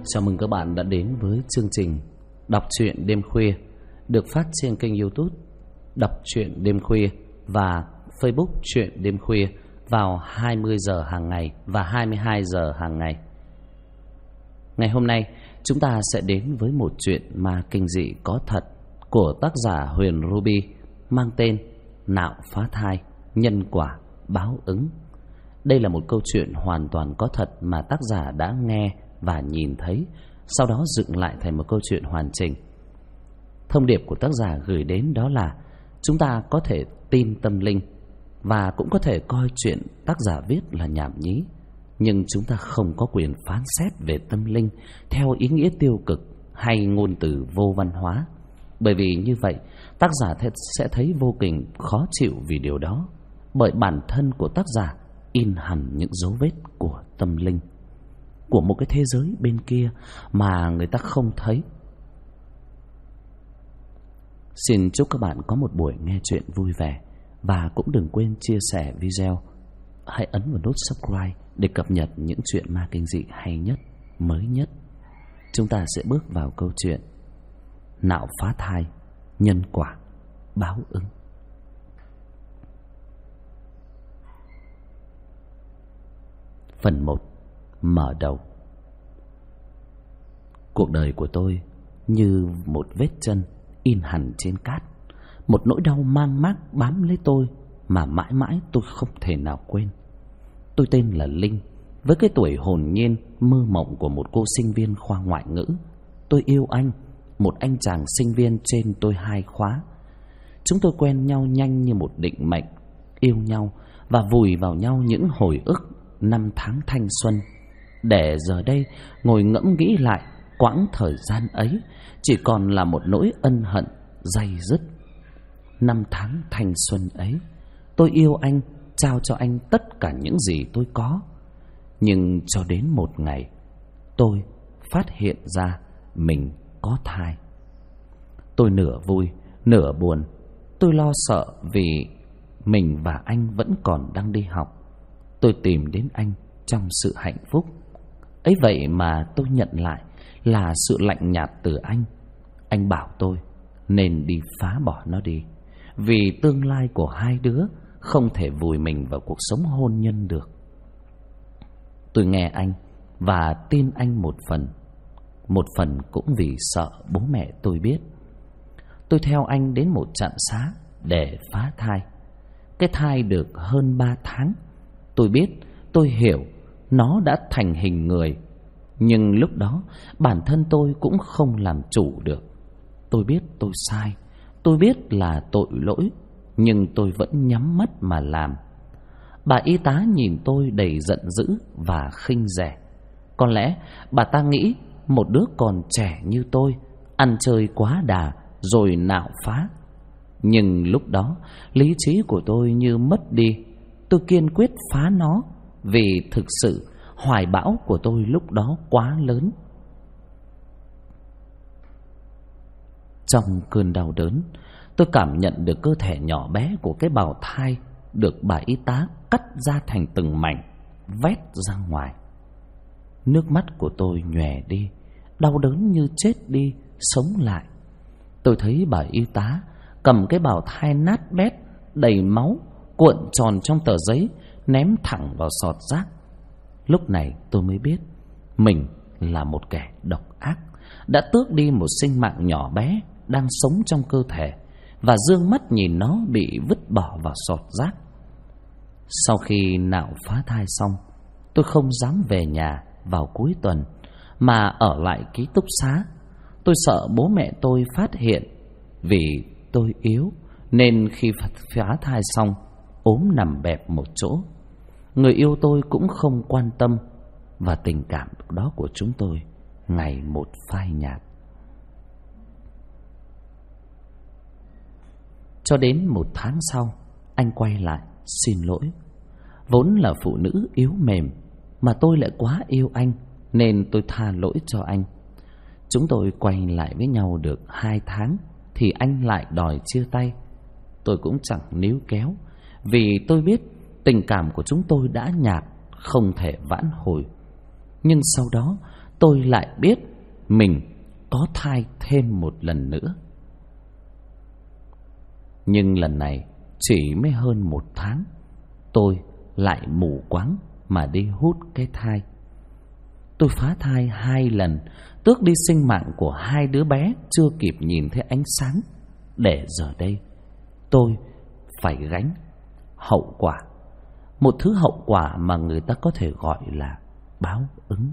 Chào mừng các bạn đã đến với chương trình Đọc truyện đêm khuya được phát trên kênh YouTube Đọc truyện đêm khuya và Facebook truyện đêm khuya vào 20 giờ hàng ngày và 22 giờ hàng ngày. Ngày hôm nay chúng ta sẽ đến với một chuyện ma kinh dị có thật của tác giả Huyền Ruby mang tên Nạo phá thai, nhân quả, báo ứng. Đây là một câu chuyện hoàn toàn có thật mà tác giả đã nghe và nhìn thấy, sau đó dựng lại thành một câu chuyện hoàn chỉnh. Thông điệp của tác giả gửi đến đó là chúng ta có thể tin tâm linh và cũng có thể coi chuyện tác giả viết là nhảm nhí, nhưng chúng ta không có quyền phán xét về tâm linh theo ý nghĩa tiêu cực hay ngôn từ vô văn hóa. Bởi vì như vậy, tác giả sẽ thấy vô cùng khó chịu vì điều đó, bởi bản thân của tác giả in hẳn những dấu vết của tâm linh, của một cái thế giới bên kia mà người ta không thấy. Xin chúc các bạn có một buổi nghe chuyện vui vẻ, và cũng đừng quên chia sẻ video. Hãy ấn vào nút subscribe để cập nhật những chuyện ma kinh dị hay nhất, mới nhất. Chúng ta sẽ bước vào câu chuyện Nạo phá thai, nhân quả, báo ứng. Phần 1. Mở đầu. Cuộc đời của tôi như một vết chân in hẳn trên cát, một nỗi đau mang mác bám lấy tôi mà mãi mãi tôi không thể nào quên. Tôi tên là Linh, với cái tuổi hồn nhiên mơ mộng của một cô sinh viên khoa ngoại ngữ. Tôi yêu anh, một anh chàng sinh viên trên tôi 2 khóa. Chúng tôi quen nhau nhanh như một định mệnh, yêu nhau và vùi vào nhau những hồi ức năm tháng thanh xuân, để giờ đây ngồi ngẫm nghĩ lại quãng thời gian ấy chỉ còn là một nỗi ân hận day dứt. Năm tháng thanh xuân ấy, tôi yêu anh, trao cho anh tất cả những gì tôi có. Nhưng cho đến một ngày, tôi phát hiện ra mình có thai. Tôi nửa vui, nửa buồn. Tôi lo sợ vì mình và anh vẫn còn đang đi học. Tôi tìm đến anh trong sự hạnh phúc ấy, vậy mà tôi nhận lại là sự lạnh nhạt từ anh. Anh bảo tôi nên đi phá bỏ nó đi, vì tương lai của hai đứa không thể vùi mình vào cuộc sống hôn nhân được. Tôi nghe anh và tin anh một phần cũng vì sợ bố mẹ tôi biết. Tôi theo anh đến một trạm xá để phá thai. Cái thai được hơn 3 tháng. Tôi biết, tôi hiểu nó đã thành hình người, nhưng lúc đó bản thân tôi cũng không làm chủ được. Tôi biết tôi sai, tôi biết là tội lỗi, nhưng tôi vẫn nhắm mắt mà làm. Bà y tá nhìn tôi đầy giận dữ và khinh rẻ. Có lẽ bà ta nghĩ một đứa còn trẻ như tôi ăn chơi quá đà rồi nạo phá. Nhưng lúc đó lý trí của tôi như mất đi. Tôi kiên quyết phá nó, vì thực sự hoài bão của tôi lúc đó quá lớn. Trong cơn đau đớn, tôi cảm nhận được cơ thể nhỏ bé của cái bào thai được bà y tá cắt ra thành từng mảnh, vét ra ngoài. Nước mắt của tôi nhòe đi, đau đớn như chết đi, sống lại. Tôi thấy bà y tá cầm cái bào thai nát bét, đầy máu, cuộn tròn trong tờ giấy, ném thẳng vào sọt rác. Lúc này tôi mới biết mình là một kẻ độc ác, đã tước đi một sinh mạng nhỏ bé đang sống trong cơ thể, và dương mắt nhìn nó bị vứt bỏ vào sọt rác. Sau khi nạo phá thai xong, tôi không dám về nhà vào cuối tuần, mà ở lại ký túc xá. Tôi sợ bố mẹ tôi phát hiện, vì tôi yếu nên khi phá thai xong ốm nằm bẹp một chỗ. Người yêu tôi cũng không quan tâm, và tình cảm đó của chúng tôi ngày một phai nhạt. Cho đến 1 tháng sau, anh quay lại xin lỗi. Vốn là phụ nữ yếu mềm, mà tôi lại quá yêu anh, nên tôi tha lỗi cho anh. Chúng tôi quay lại với nhau được 2 tháng thì anh lại đòi chia tay. Tôi cũng chẳng níu kéo, vì tôi biết tình cảm của chúng tôi đã nhạt, không thể vãn hồi. Nhưng sau đó tôi lại biết mình có thai thêm một lần nữa. Nhưng lần này chỉ mới hơn 1 tháng, tôi lại mù quáng mà đi hút cái thai. Tôi phá thai 2 lần, tước đi sinh mạng của 2 đứa bé chưa kịp nhìn thấy ánh sáng, để giờ đây tôi phải gánh hậu quả. Một thứ hậu quả mà người ta có thể gọi là báo ứng.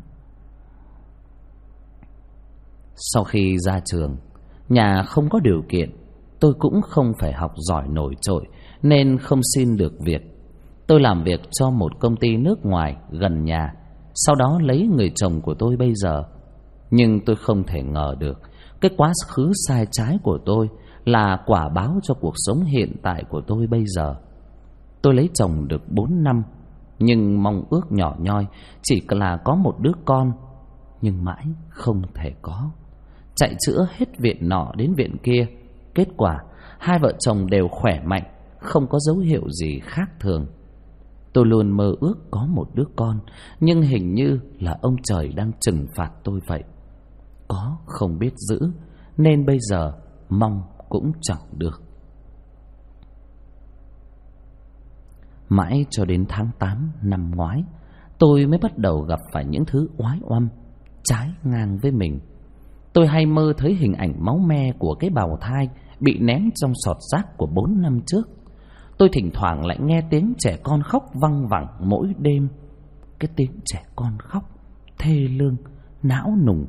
Sau khi ra trường, nhà không có điều kiện, tôi cũng không phải học giỏi nổi trội nên không xin được việc. Tôi làm việc cho một công ty nước ngoài gần nhà, sau đó lấy người chồng của tôi bây giờ. Nhưng tôi không thể ngờ được cái quá khứ sai trái của tôi là quả báo cho cuộc sống hiện tại của tôi bây giờ. Tôi lấy chồng được 4 năm, nhưng mong ước nhỏ nhoi chỉ là có một đứa con, nhưng mãi không thể có. Chạy chữa hết viện nọ đến viện kia, kết quả 2 vợ chồng đều khỏe mạnh, không có dấu hiệu gì khác thường. Tôi luôn mơ ước có một đứa con, nhưng hình như là ông trời đang trừng phạt tôi vậy. Có không biết giữ, nên bây giờ mong cũng chẳng được. Mãi cho đến tháng 8 năm ngoái, tôi mới bắt đầu gặp phải những thứ oái oăm trái ngang với mình. Tôi hay mơ thấy hình ảnh máu me của cái bào thai bị ném trong sọt rác của 4 năm trước. Tôi thỉnh thoảng lại nghe tiếng trẻ con khóc văng vẳng mỗi đêm. Cái tiếng trẻ con khóc thê lương, não nùng.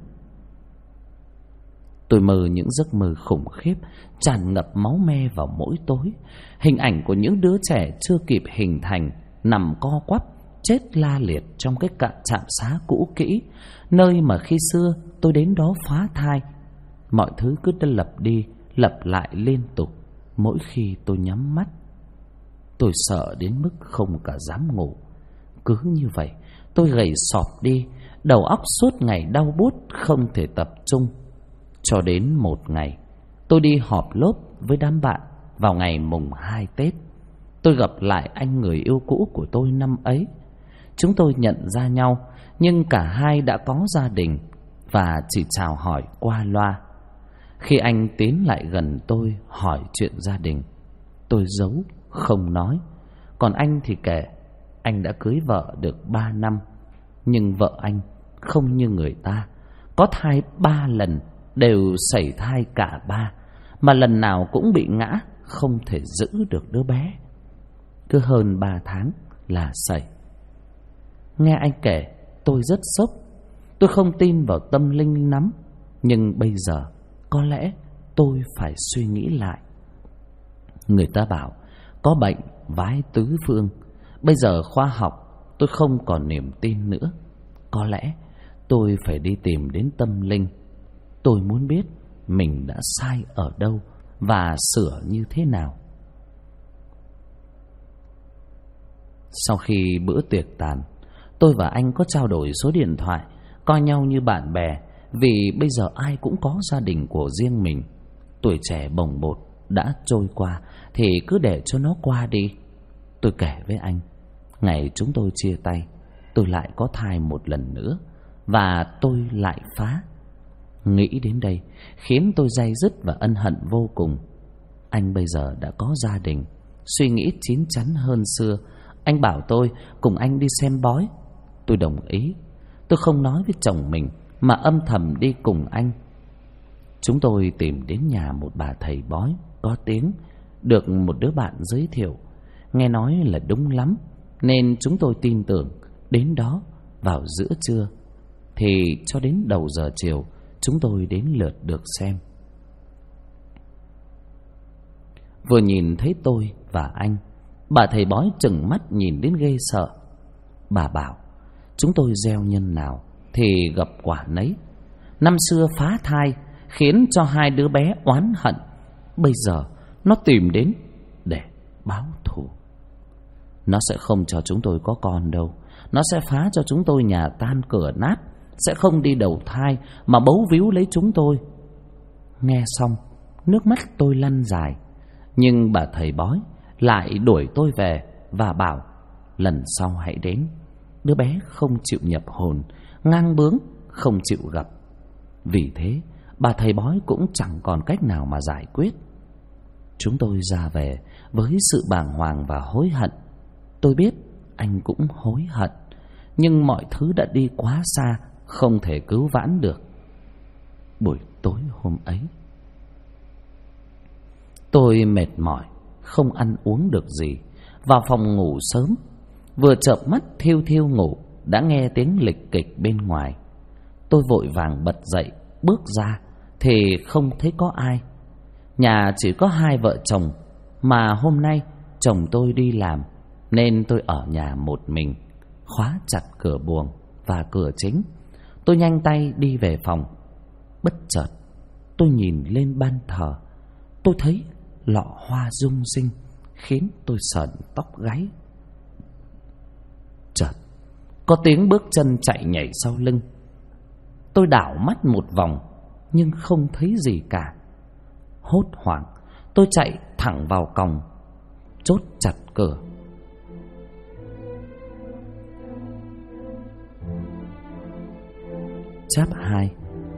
Tôi mơ những giấc mơ khủng khiếp, tràn ngập máu me vào mỗi tối. Hình ảnh của những đứa trẻ chưa kịp hình thành, nằm co quắp, chết la liệt trong cái trạm xá cũ kỹ, nơi mà khi xưa tôi đến đó phá thai. Mọi thứ cứ lặp đi lặp lại liên tục mỗi khi tôi nhắm mắt. Tôi sợ đến mức không cả dám ngủ. Cứ như vậy tôi gầy sọp đi, đầu óc suốt ngày đau buốt không thể tập trung. Cho đến một ngày, tôi đi họp lớp với đám bạn vào ngày mùng 2 Tết. Tôi gặp lại anh người yêu cũ của tôi năm ấy. Chúng tôi nhận ra nhau, nhưng cả hai đã có gia đình và chỉ chào hỏi qua loa. Khi anh tiến lại gần tôi hỏi chuyện gia đình, tôi giấu không nói. Còn anh thì kể anh đã cưới vợ được 3 năm, nhưng vợ anh không như người ta, có thai 3 lần, đều sảy thai cả 3, mà lần nào cũng bị ngã, không thể giữ được đứa bé. Cứ hơn 3 tháng là sảy. Nghe anh kể tôi rất sốc. Tôi không tin vào tâm linh lắm, nhưng bây giờ có lẽ tôi phải suy nghĩ lại. Người ta bảo có bệnh vái tứ phương. Bây giờ khoa học tôi không còn niềm tin nữa. Có lẽ tôi phải đi tìm đến tâm linh. Tôi muốn biết mình đã sai ở đâu và sửa như thế nào. Sau khi bữa tiệc tàn, tôi và anh có trao đổi số điện thoại, coi nhau như bạn bè, vì bây giờ ai cũng có gia đình của riêng mình. Tuổi trẻ bồng bột đã trôi qua thì cứ để cho nó qua đi. Tôi kể với anh, ngày chúng tôi chia tay, tôi lại có thai một lần nữa và tôi lại phá. Nghĩ đến đây khiến tôi day dứt và ân hận vô cùng. Anh bây giờ đã có gia đình, suy nghĩ chín chắn hơn xưa. Anh bảo tôi cùng anh đi xem bói. Tôi đồng ý. Tôi không nói với chồng mình mà âm thầm đi cùng anh. Chúng tôi tìm đến nhà một bà thầy bói có tiếng, được một đứa bạn giới thiệu. Nghe nói là đúng lắm, nên chúng tôi tin tưởng. Đến đó vào giữa trưa, thì cho đến đầu giờ chiều chúng tôi đến lượt được xem. Vừa nhìn thấy tôi và anh, bà thầy bói trừng mắt nhìn đến ghê sợ. Bà bảo chúng tôi gieo nhân nào thì gặp quả nấy. Năm xưa phá thai khiến cho 2 đứa bé oán hận, bây giờ nó tìm đến để báo thù. Nó sẽ không cho chúng tôi có con đâu. Nó sẽ phá cho chúng tôi nhà tan cửa nát, sẽ không đi đầu thai mà bấu víu lấy chúng tôi. Nghe xong, nước mắt tôi lăn dài. Nhưng bà thầy bói lại đuổi tôi về và bảo lần sau hãy đến. Đứa bé không chịu nhập hồn, ngang bướng, không chịu gặp. Vì thế bà thầy bói cũng chẳng còn cách nào mà giải quyết. Chúng tôi ra về với sự bàng hoàng và hối hận. Tôi biết anh cũng hối hận, nhưng mọi thứ đã đi quá xa, không thể cứu vãn được. Buổi tối hôm ấy, tôi mệt mỏi, không ăn uống được gì, vào phòng ngủ sớm. Vừa chợp mắt thiêu thiêu ngủ, đã nghe tiếng lịch kịch bên ngoài. Tôi vội vàng bật dậy, bước ra thì không thấy có ai. Nhà chỉ có hai vợ chồng, mà hôm nay chồng tôi đi làm nên tôi ở nhà một mình, khóa chặt cửa buồng và cửa chính. Tôi nhanh tay đi về phòng. Bất chợt tôi nhìn lên ban thờ. Tôi thấy lọ hoa rung rinh, khiến tôi sởn tóc gáy. Chợt có tiếng bước chân chạy nhảy sau lưng. Tôi đảo mắt một vòng nhưng không thấy gì cả. Hốt hoảng tôi chạy thẳng vào còng, chốt chặt cửa. Chap 2.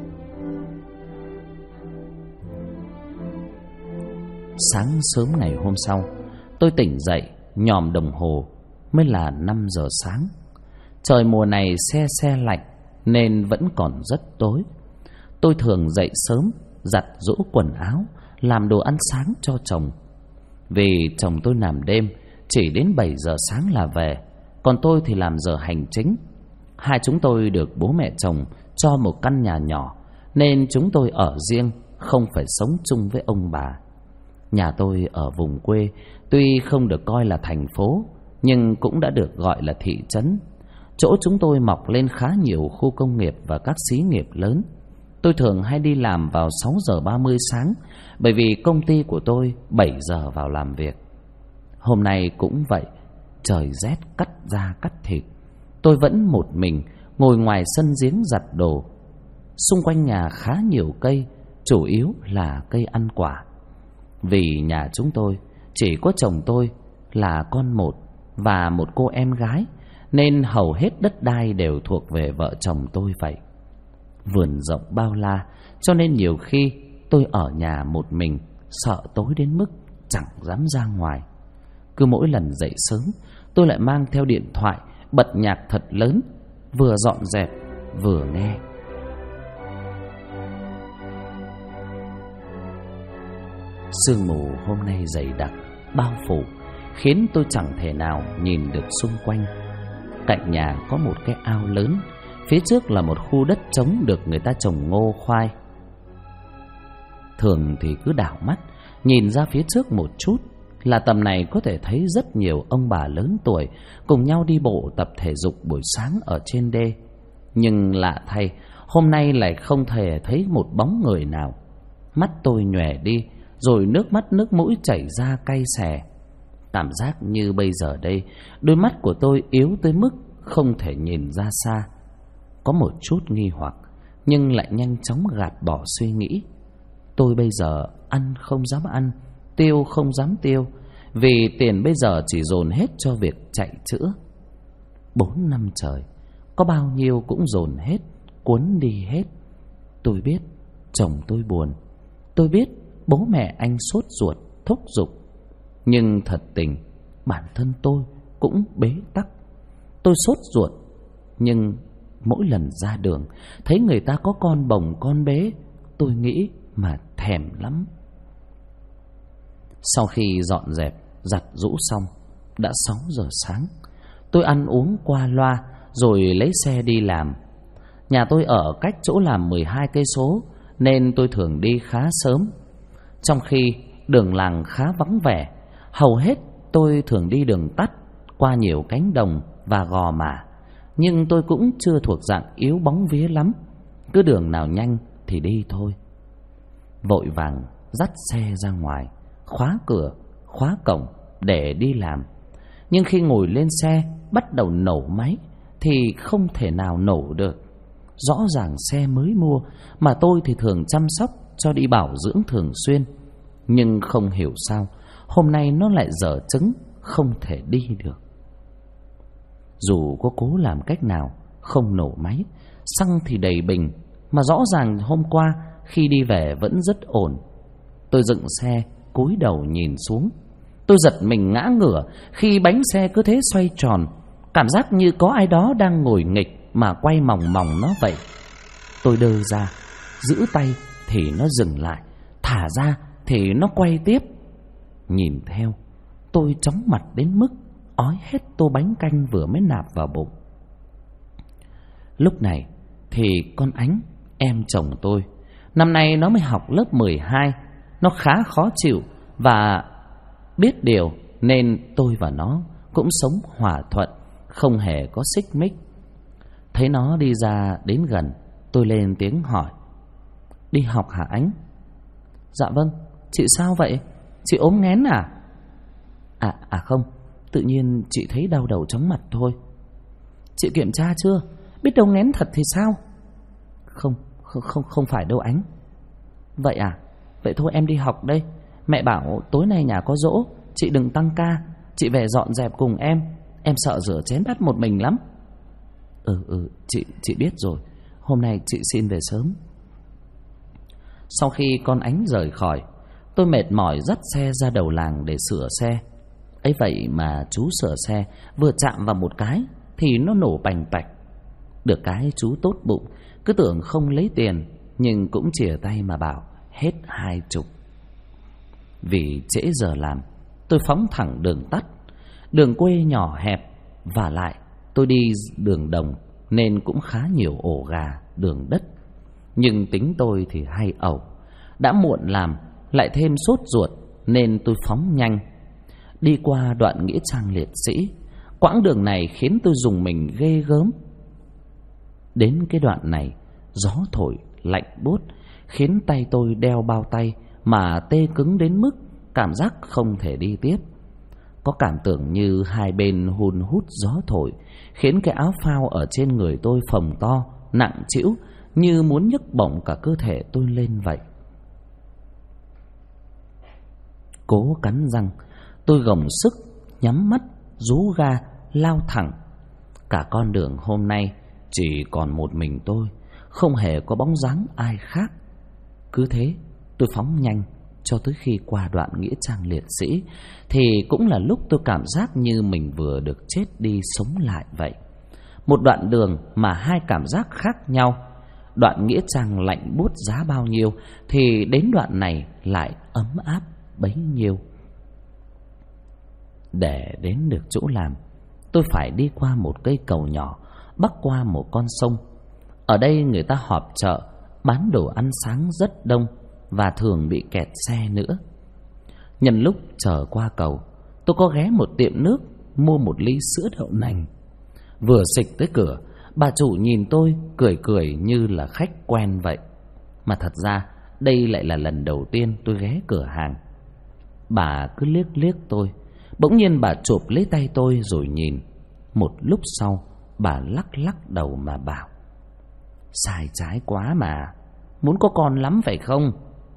Sáng sớm ngày hôm sau, tôi tỉnh dậy, nhòm đồng hồ mới là 5 giờ sáng. Trời mùa này se se lạnh nên vẫn còn rất tối. Tôi thường dậy sớm, giặt giũ quần áo, làm đồ ăn sáng cho chồng. Vì chồng tôi làm đêm, chỉ đến 7 giờ sáng là về, còn tôi thì làm giờ hành chính. Hai chúng tôi được bố mẹ chồng cho một căn nhà nhỏ, nên chúng tôi ở riêng, không phải sống chung với ông bà. Nhà tôi ở vùng quê, tuy không được coi là thành phố, nhưng cũng đã được gọi là thị trấn. Chỗ chúng tôi mọc lên khá nhiều khu công nghiệp và các xí nghiệp lớn. Tôi thường hay đi làm vào 6 giờ 30 sáng, bởi vì công ty của tôi 7 giờ vào làm việc. Hôm nay cũng vậy, trời rét cắt da cắt thịt. Tôi vẫn một mình ngồi ngoài sân giếng giặt đồ. Xung quanh nhà khá nhiều cây, chủ yếu là cây ăn quả. Vì nhà chúng tôi chỉ có chồng tôi là con một và một cô em gái, nên hầu hết đất đai đều thuộc về vợ chồng tôi vậy. Vườn rộng bao la, cho nên nhiều khi tôi ở nhà một mình, sợ tối đến mức chẳng dám ra ngoài. Cứ mỗi lần dậy sớm, tôi lại mang theo điện thoại, bật nhạc thật lớn, vừa dọn dẹp vừa nghe. Sương mù hôm nay dày đặc, bao phủ, khiến tôi chẳng thể nào nhìn được xung quanh. Cạnh nhà có một cái ao lớn, phía trước là một khu đất trống được người ta trồng ngô khoai. Thường thì cứ đảo mắt nhìn ra phía trước một chút là tầm này có thể thấy rất nhiều ông bà lớn tuổi cùng nhau đi bộ tập thể dục buổi sáng ở trên đê. Nhưng lạ thay, hôm nay lại không thể thấy một bóng người nào. Mắt tôi nhòe đi, rồi nước mắt nước mũi chảy ra cay xè. Cảm giác như bây giờ đây, đôi mắt của tôi yếu tới mức không thể nhìn ra xa. Có một chút nghi hoặc, nhưng lại nhanh chóng gạt bỏ suy nghĩ. Tôi bây giờ ăn không dám ăn, tiêu không dám tiêu, vì tiền bây giờ chỉ dồn hết cho việc chạy chữa. 4 năm trời, có bao nhiêu cũng dồn hết, cuốn đi hết. Tôi biết chồng tôi buồn, tôi biết bố mẹ anh sốt ruột thúc giục, nhưng thật tình bản thân tôi cũng bế tắc. Tôi sốt ruột, nhưng mỗi lần ra đường thấy người ta có con bồng con bế, tôi nghĩ mà thèm lắm. Sau khi dọn dẹp giặt giũ xong, đã 6 giờ sáng. Tôi ăn uống qua loa rồi lấy xe đi làm. Nhà tôi ở cách chỗ làm 12 cây số, nên tôi thường đi khá sớm. Trong khi đường làng khá vắng vẻ, hầu hết tôi thường đi đường tắt qua nhiều cánh đồng và gò mả. Nhưng tôi cũng chưa thuộc dạng yếu bóng vía lắm, cứ đường nào nhanh thì đi thôi. Vội vàng dắt xe ra ngoài, khóa cửa, khóa cổng để đi làm. Nhưng khi ngồi lên xe bắt đầu nổ máy thì không thể nào nổ được. Rõ ràng xe mới mua, mà tôi thì thường chăm sóc cho đi bảo dưỡng thường xuyên. Nhưng không hiểu sao hôm nay nó lại dở chứng, không thể đi được. Dù có cố làm cách nào không nổ máy, xăng thì đầy bình, mà rõ ràng hôm qua khi đi về vẫn rất ổn. Tôi dựng xe, cúi đầu nhìn xuống. Tôi giật mình ngã ngửa khi bánh xe cứ thế xoay tròn, cảm giác như có ai đó đang ngồi nghịch mà quay mòng mòng nó vậy. Tôi đơ ra, giữ tay thì nó dừng lại, thả ra thì nó quay tiếp. Nhìn theo, tôi chóng mặt đến mức ói hết tô bánh canh vừa mới nạp vào bụng. Lúc này thì con Ánh, em chồng tôi, năm nay nó mới học lớp 12. Nó khá khó chịu và biết điều, nên tôi và nó cũng sống hòa thuận, không hề có xích mích. Thấy nó đi ra đến gần, tôi lên tiếng hỏi: Đi học hả Ánh? Dạ vâng. Chị sao vậy? Chị ốm nghén à? À không, tự nhiên chị thấy đau đầu chóng mặt thôi. Chị kiểm tra chưa? Biết đâu nghén thật thì sao? Không phải đâu Ánh. Vậy à? Vậy thôi em đi học đây. Mẹ bảo tối nay nhà có giỗ, chị đừng tăng ca. Chị về dọn dẹp cùng em sợ rửa chén bát một mình lắm. Chị biết rồi. Hôm nay chị xin về sớm. Sau khi con Ánh rời khỏi, tôi mệt mỏi dắt xe ra đầu làng để sửa xe. Ấy vậy mà chú sửa xe vừa chạm vào một cái thì nó nổ bành bạch. Được cái chú tốt bụng, cứ tưởng không lấy tiền, nhưng cũng chìa tay mà bảo hết 20. Vì trễ giờ làm, tôi phóng thẳng đường tắt. Đường quê nhỏ hẹp, và lại tôi đi đường đồng nên cũng khá nhiều ổ gà, đường đất. Nhưng tính tôi thì hay ẩu, đã muộn làm lại thêm sốt ruột nên tôi phóng nhanh. Đi qua đoạn nghĩa trang liệt sĩ, quãng đường này khiến tôi rùng mình ghê gớm. Đến cái đoạn này, gió thổi lạnh buốt khiến tay tôi đeo bao tay mà tê cứng đến mức cảm giác không thể đi tiếp. Có cảm tưởng như hai bên hun hút gió thổi, khiến cái áo phao ở trên người tôi phồng to, nặng trĩu, như muốn nhấc bổng cả cơ thể tôi lên vậy. Cố cắn răng, tôi gồng sức, nhắm mắt, rú ga, lao thẳng. Cả con đường hôm nay chỉ còn một mình tôi, không hề có bóng dáng ai khác. Cứ thế tôi phóng nhanh cho tới khi qua đoạn nghĩa trang liệt sĩ, thì cũng là lúc tôi cảm giác như mình vừa được chết đi sống lại vậy. Một đoạn đường mà hai cảm giác khác nhau. Đoạn nghĩa trang lạnh buốt giá bao nhiêu thì đến đoạn này lại ấm áp bấy nhiêu. Để đến được chỗ làm, tôi phải đi qua một cây cầu nhỏ, bắc qua một con sông. Ở đây người ta họp chợ, bán đồ ăn sáng rất đông và thường bị kẹt xe nữa. Nhân lúc chờ qua cầu, tôi có ghé một tiệm nước mua một ly sữa đậu nành. Vừa xịch tới cửa, bà chủ nhìn tôi cười cười như là khách quen vậy. Mà thật ra đây lại là lần đầu tiên tôi ghé cửa hàng. Bà cứ liếc liếc tôi, bỗng nhiên bà chụp lấy tay tôi rồi nhìn. Một lúc sau bà lắc lắc đầu mà bảo: Sai trái quá mà, muốn có con lắm phải không?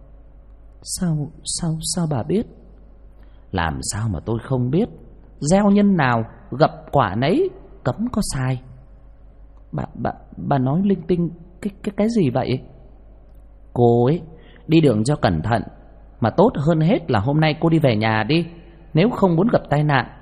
Sao bà biết? Làm sao mà tôi không biết? Gieo nhân nào gặp quả nấy, cấm có sai. Bà nói linh tinh cái gì vậy? Cô ấy đi đường cho cẩn thận, mà tốt hơn hết là hôm nay cô đi về nhà đi, nếu không muốn gặp tai nạn.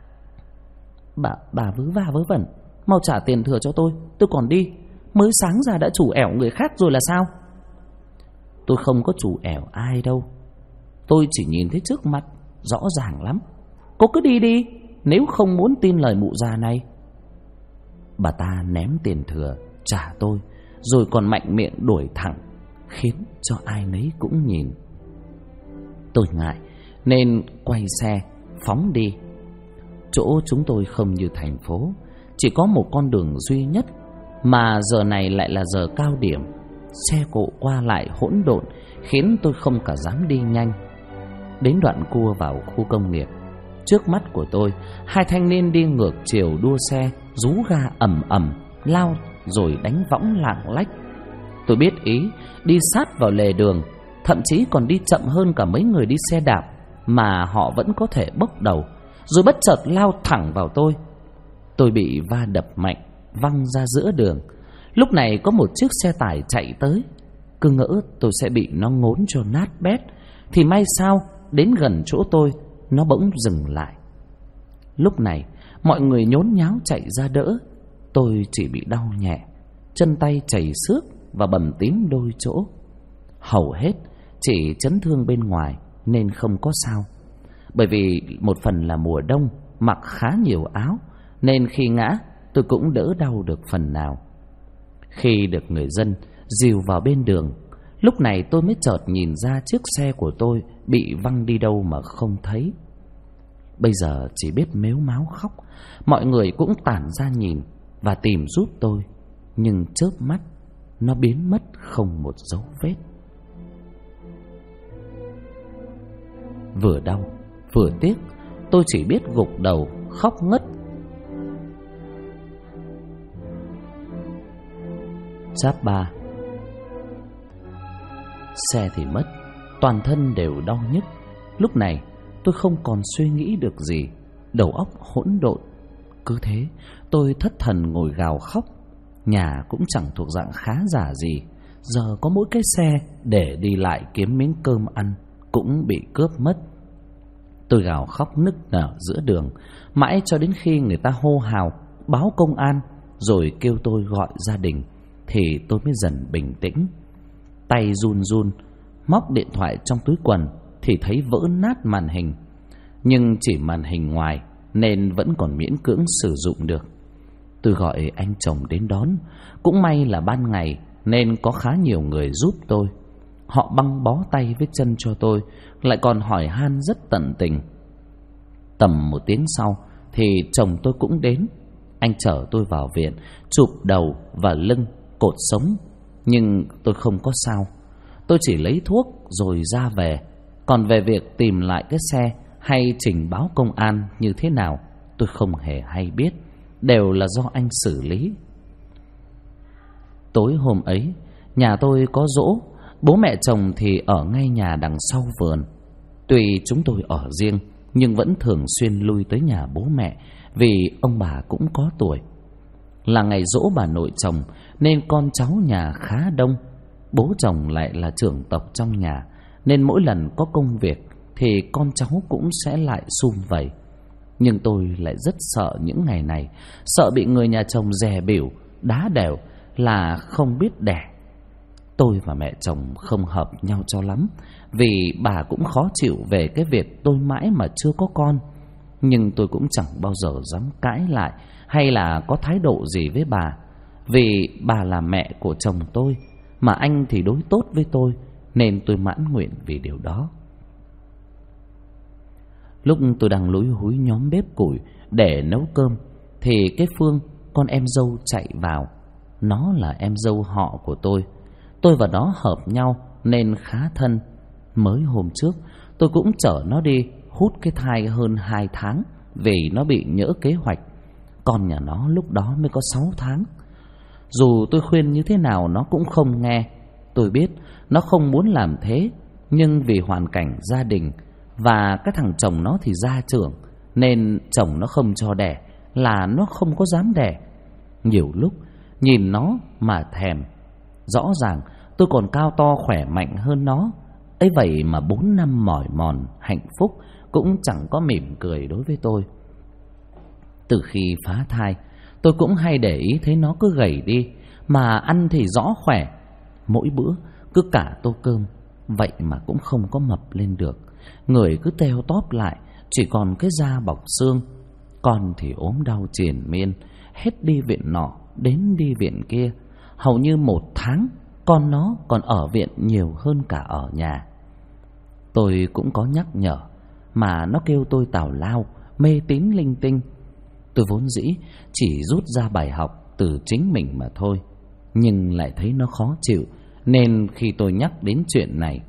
Bà vớ va vớ vẩn, mau trả tiền thừa cho tôi còn đi. Mới sáng ra đã chủ ẻo người khác rồi là sao? Tôi không có chủ ẻo ai đâu, tôi chỉ nhìn thấy trước mặt rõ ràng lắm. Cô cứ đi đi, nếu không muốn tin lời mụ già này. Bà ta ném tiền thừa trả tôi, rồi còn mạnh miệng đuổi thẳng, khiến cho ai nấy cũng nhìn. Tôi ngại nên quay xe phóng đi. Chỗ chúng tôi không như thành phố, chỉ có một con đường duy nhất, mà giờ này lại là giờ cao điểm, xe cộ qua lại hỗn độn, khiến tôi không cả dám đi nhanh. Đến đoạn cua vào khu công nghiệp, trước mắt của tôi, hai thanh niên đi ngược chiều đua xe, rú ga ầm ầm, lao rồi đánh võng lạng lách. Tôi biết ý, đi sát vào lề đường, thậm chí còn đi chậm hơn cả mấy người đi xe đạp, mà họ vẫn có thể bốc đầu, rồi bất chợt lao thẳng vào tôi. Tôi bị va đập mạnh, văng ra giữa đường. Lúc này có một chiếc xe tải chạy tới. Cứ ngỡ tôi sẽ bị nó ngốn cho nát bét, thì may sao đến gần chỗ tôi, nó bỗng dừng lại. Lúc này mọi người nhốn nháo chạy ra đỡ. Tôi chỉ bị đau nhẹ, chân tay chảy xước và bầm tím đôi chỗ. Hầu hết chỉ chấn thương bên ngoài nên không có sao. Bởi vì một phần là mùa đông, mặc khá nhiều áo, nên khi ngã tôi cũng đỡ đau được phần nào. Khi được người dân dìu vào bên đường, lúc này tôi mới chợt nhìn ra chiếc xe của tôi bị văng đi đâu mà không thấy. Bây giờ chỉ biết mếu máo khóc. Mọi người cũng tản ra nhìn và tìm giúp tôi, nhưng chớp mắt nó biến mất không một dấu vết. Vừa đau vừa tiếc, tôi chỉ biết gục đầu khóc ngất. Chap 3. Xe thì mất, toàn thân đều đau nhức. Lúc này tôi không còn suy nghĩ được gì, đầu óc hỗn độn. Cứ thế tôi thất thần ngồi gào khóc. Nhà cũng chẳng thuộc dạng khá giả gì, giờ có mỗi cái xe để đi lại kiếm miếng cơm ăn cũng bị cướp mất. Tôi gào khóc nức nở giữa đường, mãi cho đến khi người ta hô hào báo công an rồi kêu tôi gọi gia đình, thì tôi mới dần bình tĩnh. Tay run run móc điện thoại trong túi quần thì thấy vỡ nát màn hình, nhưng chỉ màn hình ngoài nên vẫn còn miễn cưỡng sử dụng được. Tôi gọi anh chồng đến đón. Cũng may là ban ngày nên có khá nhiều người giúp tôi. Họ băng bó tay với chân cho tôi, lại còn hỏi han rất tận tình. Tầm 1 tiếng sau thì chồng tôi cũng đến. Anh chở tôi vào viện, chụp đầu và lưng, cột sống, nhưng tôi không có sao. Tôi chỉ lấy thuốc rồi ra về. Còn về việc tìm lại cái xe hay trình báo công an như thế nào, tôi không hề hay biết, đều là do anh xử lý. Tối hôm ấy, nhà tôi có giỗ. Bố mẹ chồng thì ở ngay nhà đằng sau vườn. Tuy chúng tôi ở riêng, nhưng vẫn thường xuyên lui tới nhà bố mẹ, vì ông bà cũng có tuổi. Là ngày giỗ bà nội chồng nên con cháu nhà khá đông. Bố chồng lại là trưởng tộc trong nhà, nên mỗi lần có công việc thì con cháu cũng sẽ lại sum vầy. Nhưng tôi lại rất sợ những ngày này, sợ bị người nhà chồng dè bỉu, đá đểu là không biết đẻ. Tôi và mẹ chồng không hợp nhau cho lắm, vì bà cũng khó chịu về cái việc tôi mãi mà chưa có con. Nhưng tôi cũng chẳng bao giờ dám cãi lại hay là có thái độ gì với bà, vì bà là mẹ của chồng tôi, mà anh thì đối tốt với tôi, nên tôi mãn nguyện vì điều đó. Lúc tôi đang lúi húi nhóm bếp củi để nấu cơm thì cái Phương, con em dâu, chạy vào. Nó là em dâu họ của tôi. Tôi và nó hợp nhau nên khá thân. Mới hôm trước tôi cũng chở nó đi hút cái thai hơn 2 tháng, vì nó bị nhỡ kế hoạch. Con nhà nó lúc đó mới có 6 tháng. Dù tôi khuyên như thế nào nó cũng không nghe. Tôi biết nó không muốn làm thế, nhưng vì hoàn cảnh gia đình và cái thằng chồng nó thì gia trưởng, nên chồng nó không cho đẻ là nó không có dám đẻ. Nhiều lúc nhìn nó mà thèm. Rõ ràng tôi còn cao to khỏe mạnh hơn nó. Ấy vậy mà 4 năm mỏi mòn hạnh phúc cũng chẳng có mỉm cười đối với tôi. Từ khi phá thai, tôi cũng hay để ý thấy nó cứ gầy đi, mà ăn thì rõ khỏe. Mỗi bữa cứ cả tô cơm, vậy mà cũng không có mập lên được. Người cứ teo tóp lại, chỉ còn cái da bọc xương. Con thì ốm đau triền miên, hết đi viện nọ đến đi viện kia. Hầu như 1 tháng con nó còn ở viện nhiều hơn cả ở nhà. Tôi cũng có nhắc nhở, mà nó kêu tôi tào lao, mê tín linh tinh. Tôi vốn dĩ chỉ rút ra bài học từ chính mình mà thôi, nhưng lại thấy nó khó chịu, nên khi tôi nhắc đến chuyện này.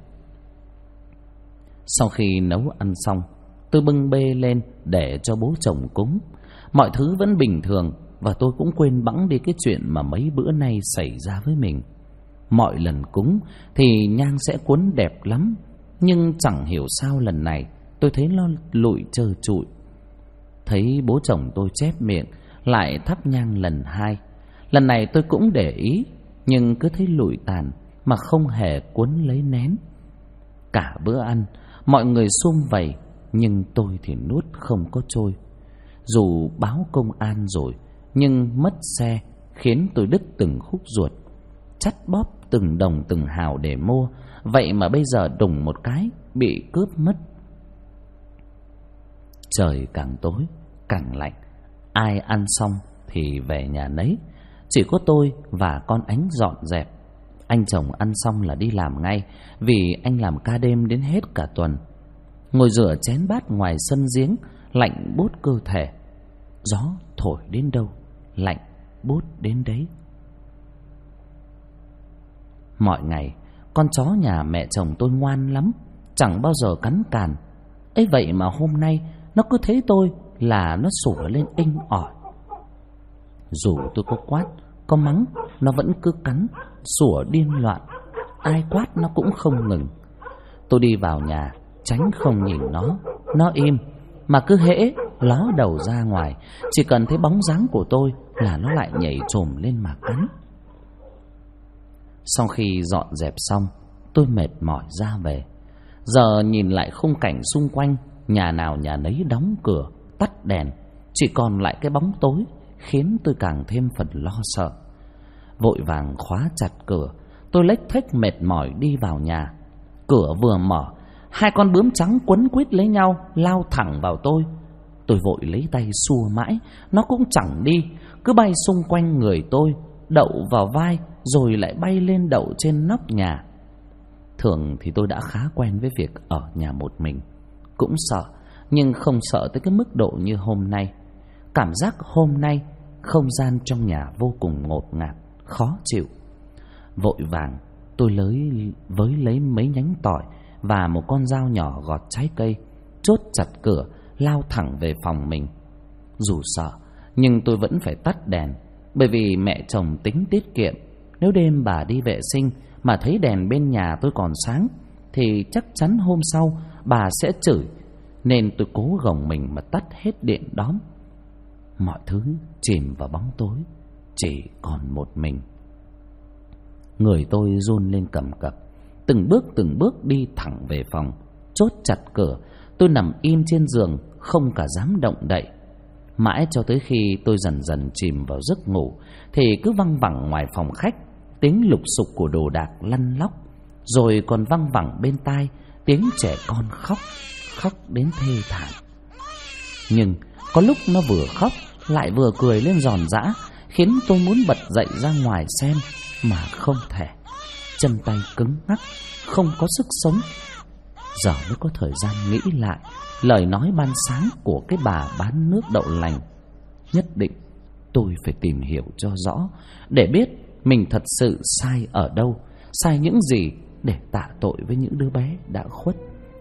Sau khi nấu ăn xong, tôi bưng bê lên để cho bố chồng cúng. Mọi thứ vẫn bình thường, và tôi cũng quên bẵng đi cái chuyện mà mấy bữa nay xảy ra với mình. Mọi lần cúng thì nhang sẽ cuốn đẹp lắm, nhưng chẳng hiểu sao lần này tôi thấy nó lụi trơ trụi. Thấy bố chồng tôi chép miệng lại thắp nhang lần 2, Lần này tôi cũng để ý, nhưng cứ thấy lụi tàn mà không hề cuốn lấy nén. Cả bữa ăn mọi người sum vầy, nhưng tôi thì nuốt không có trôi. Dù báo công an rồi, nhưng mất xe khiến tôi đứt từng khúc ruột, chắt bóp từng đồng từng hào để mua. Vậy mà bây giờ đùng một cái bị cướp mất. Trời càng tối càng lạnh, ai ăn xong thì về nhà nấy. Chỉ có tôi và con Ánh dọn dẹp. Anh chồng ăn xong là đi làm ngay, vì anh làm ca đêm đến hết cả tuần. Ngồi rửa chén bát ngoài sân giếng, lạnh buốt cơ thể. Gió thổi đến đâu, lạnh buốt đến đấy. Mọi ngày con chó nhà mẹ chồng tôi ngoan lắm, chẳng bao giờ cắn càn. ấy vậy mà hôm nay nó cứ thấy tôi là nó sủa lên inh ỏi. Dù tôi có quát, có mắng, nó vẫn cứ cắn, sủa điên loạn. Ai quát nó cũng không ngừng. Tôi đi vào nhà, tránh không nhìn nó im, mà cứ hễ ló đầu ra ngoài, chỉ cần thấy bóng dáng của tôi là nó lại nhảy chồm lên mà cắn. Sau khi dọn dẹp xong, tôi mệt mỏi ra về. Giờ nhìn lại khung cảnh xung quanh, nhà nào nhà nấy đóng cửa, tắt đèn, chỉ còn lại cái bóng tối, khiến tôi càng thêm phần lo sợ. Vội vàng khóa chặt cửa, tôi lếch thếch mệt mỏi đi vào nhà. Cửa vừa mở, hai con bướm trắng quấn quýt lấy nhau, lao thẳng vào tôi. Tôi vội lấy tay xua mãi, nó cũng chẳng đi, cứ bay xung quanh người tôi, đậu vào vai, rồi lại bay lên đậu trên nóc nhà. Thường thì tôi đã khá quen với việc ở nhà một mình, cũng sợ, nhưng không sợ tới cái mức độ như hôm nay. Cảm giác hôm nay không gian trong nhà vô cùng ngột ngạt, khó chịu. Vội vàng tôi lấy mấy nhánh tỏi và một con dao nhỏ gọt trái cây, chốt chặt cửa, lao thẳng về phòng mình. Dù sợ, nhưng tôi vẫn phải tắt đèn, bởi vì mẹ chồng tính tiết kiệm. Nếu đêm bà đi vệ sinh mà thấy đèn bên nhà tôi còn sáng, thì chắc chắn hôm sau bà sẽ chửi. Nên tôi cố gồng mình mà tắt hết điện đóm. Mọi thứ chìm vào bóng tối, chỉ còn một mình. Người tôi run lên cầm cập, từng bước đi thẳng về phòng, chốt chặt cửa. Tôi nằm im trên giường, không cả dám động đậy. Mãi cho tới khi tôi dần dần chìm vào giấc ngủ, thì cứ văng vẳng ngoài phòng khách tiếng lục sục của đồ đạc lăn lóc, rồi còn văng vẳng bên tai tiếng trẻ con khóc đến thê thảm. Nhưng có lúc nó vừa khóc lại vừa cười lên giòn giã, khiến tôi muốn bật dậy ra ngoài xem, mà không thể. Chân tay cứng ngắc, không có sức sống. Giờ mới có thời gian nghĩ lại lời nói ban sáng của cái bà bán nước đậu lành. Nhất định tôi phải tìm hiểu cho rõ, để biết mình thật sự sai ở đâu, sai những gì, để tạ tội với những đứa bé đã khuất.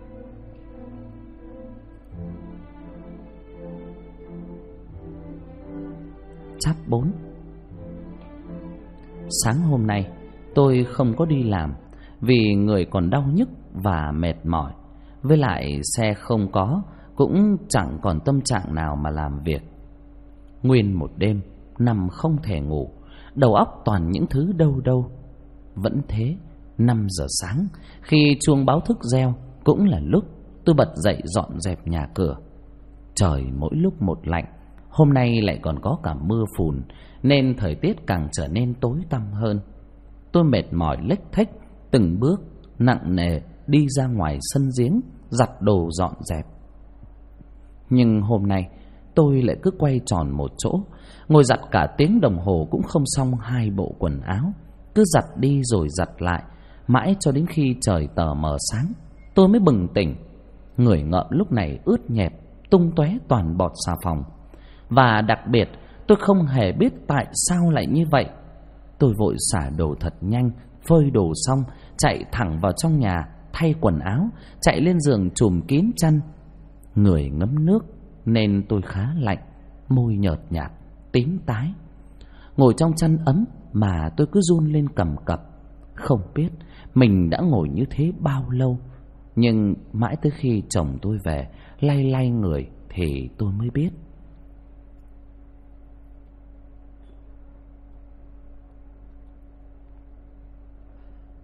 Chap 4. Sáng hôm nay tôi không có đi làm, vì người còn đau nhức và mệt mỏi. Với lại xe không có, cũng chẳng còn tâm trạng nào mà làm việc. Nguyên một đêm nằm không thể ngủ, đầu óc toàn những thứ đâu. Vẫn thế, 5 giờ sáng, khi chuông báo thức reo, cũng là lúc tôi bật dậy dọn dẹp nhà cửa. Trời mỗi lúc một lạnh, hôm nay lại còn có cả mưa phùn, nên thời tiết càng trở nên tối tăm hơn. Tôi mệt mỏi lếch thếch, từng bước nặng nề đi ra ngoài sân giếng, giặt đồ dọn dẹp. Nhưng hôm nay tôi lại cứ quay tròn một chỗ, ngồi giặt cả tiếng đồng hồ cũng không xong 2 bộ quần áo. Cứ giặt đi rồi giặt lại, mãi cho đến khi trời tờ mờ sáng, tôi mới bừng tỉnh. Người ngợm lúc này ướt nhẹp, tung tóe toàn bọt xà phòng. Và đặc biệt, tôi không hề biết tại sao lại như vậy. Tôi vội xả đồ thật nhanh, phơi đồ xong, chạy thẳng vào trong nhà, thay quần áo, chạy lên giường trùm kín chăn. Người ngấm nước nên tôi khá lạnh, môi nhợt nhạt, tím tái. Ngồi trong chăn ấm mà tôi cứ run lên cầm cập. Không biết mình đã ngồi như thế bao lâu, nhưng mãi tới khi chồng tôi về lay người thì tôi mới biết.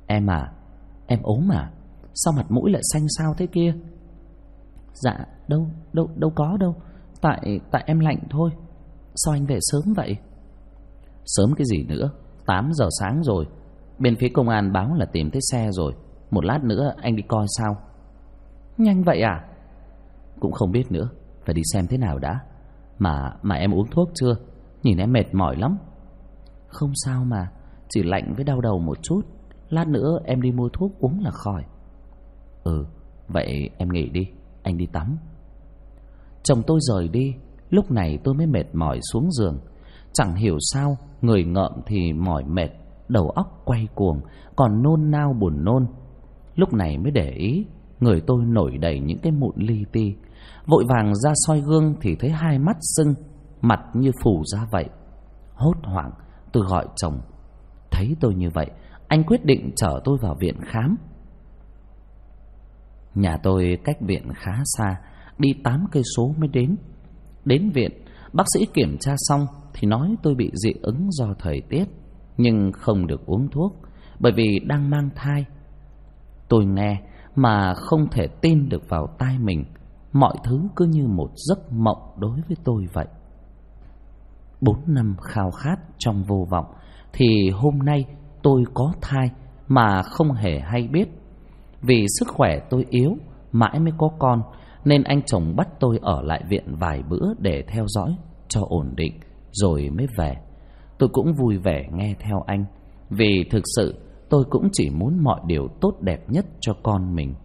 Em à, em ốm à? Sao mặt mũi lại xanh xao thế kia? Dạ, đâu có đâu. Tại em lạnh thôi. Sao anh về sớm vậy? Sớm cái gì nữa, 8 giờ sáng rồi. Bên phía công an báo là tìm thấy xe rồi. Một lát nữa anh đi coi sao. Nhanh vậy à? Cũng không biết nữa, phải đi xem thế nào đã. Mà em uống thuốc chưa? Nhìn em mệt mỏi lắm. Không sao mà, chỉ lạnh với đau đầu một chút. Lát nữa em đi mua thuốc uống là khỏi. Vậy em nghỉ đi, anh đi tắm. Chồng tôi rời đi. Lúc này tôi mới mệt mỏi xuống giường. Chẳng hiểu sao, người ngợm thì mỏi mệt, đầu óc quay cuồng, còn nôn nao buồn nôn. Lúc này mới để ý, người tôi nổi đầy những cái mụn li ti. Vội vàng ra soi gương thì thấy hai mắt sưng, mặt như phù ra vậy. Hốt hoảng, tôi gọi chồng. Thấy tôi như vậy, anh quyết định chở tôi vào viện khám. Nhà tôi cách viện khá xa, đi 8 cây số mới đến. Đến viện, bác sĩ kiểm tra xong thì nói tôi bị dị ứng do thời tiết, nhưng không được uống thuốc bởi vì đang mang thai. Tôi nghe mà không thể tin được vào tai mình. Mọi thứ cứ như một giấc mộng đối với tôi vậy. 4 năm khao khát trong vô vọng thì hôm nay tôi có thai mà không hề hay biết. Vì sức khỏe tôi yếu, mãi mới có con, nên anh chồng bắt tôi ở lại viện vài bữa để theo dõi cho ổn định rồi mới về. Tôi cũng vui vẻ nghe theo anh, vì thực sự tôi cũng chỉ muốn mọi điều tốt đẹp nhất cho con mình.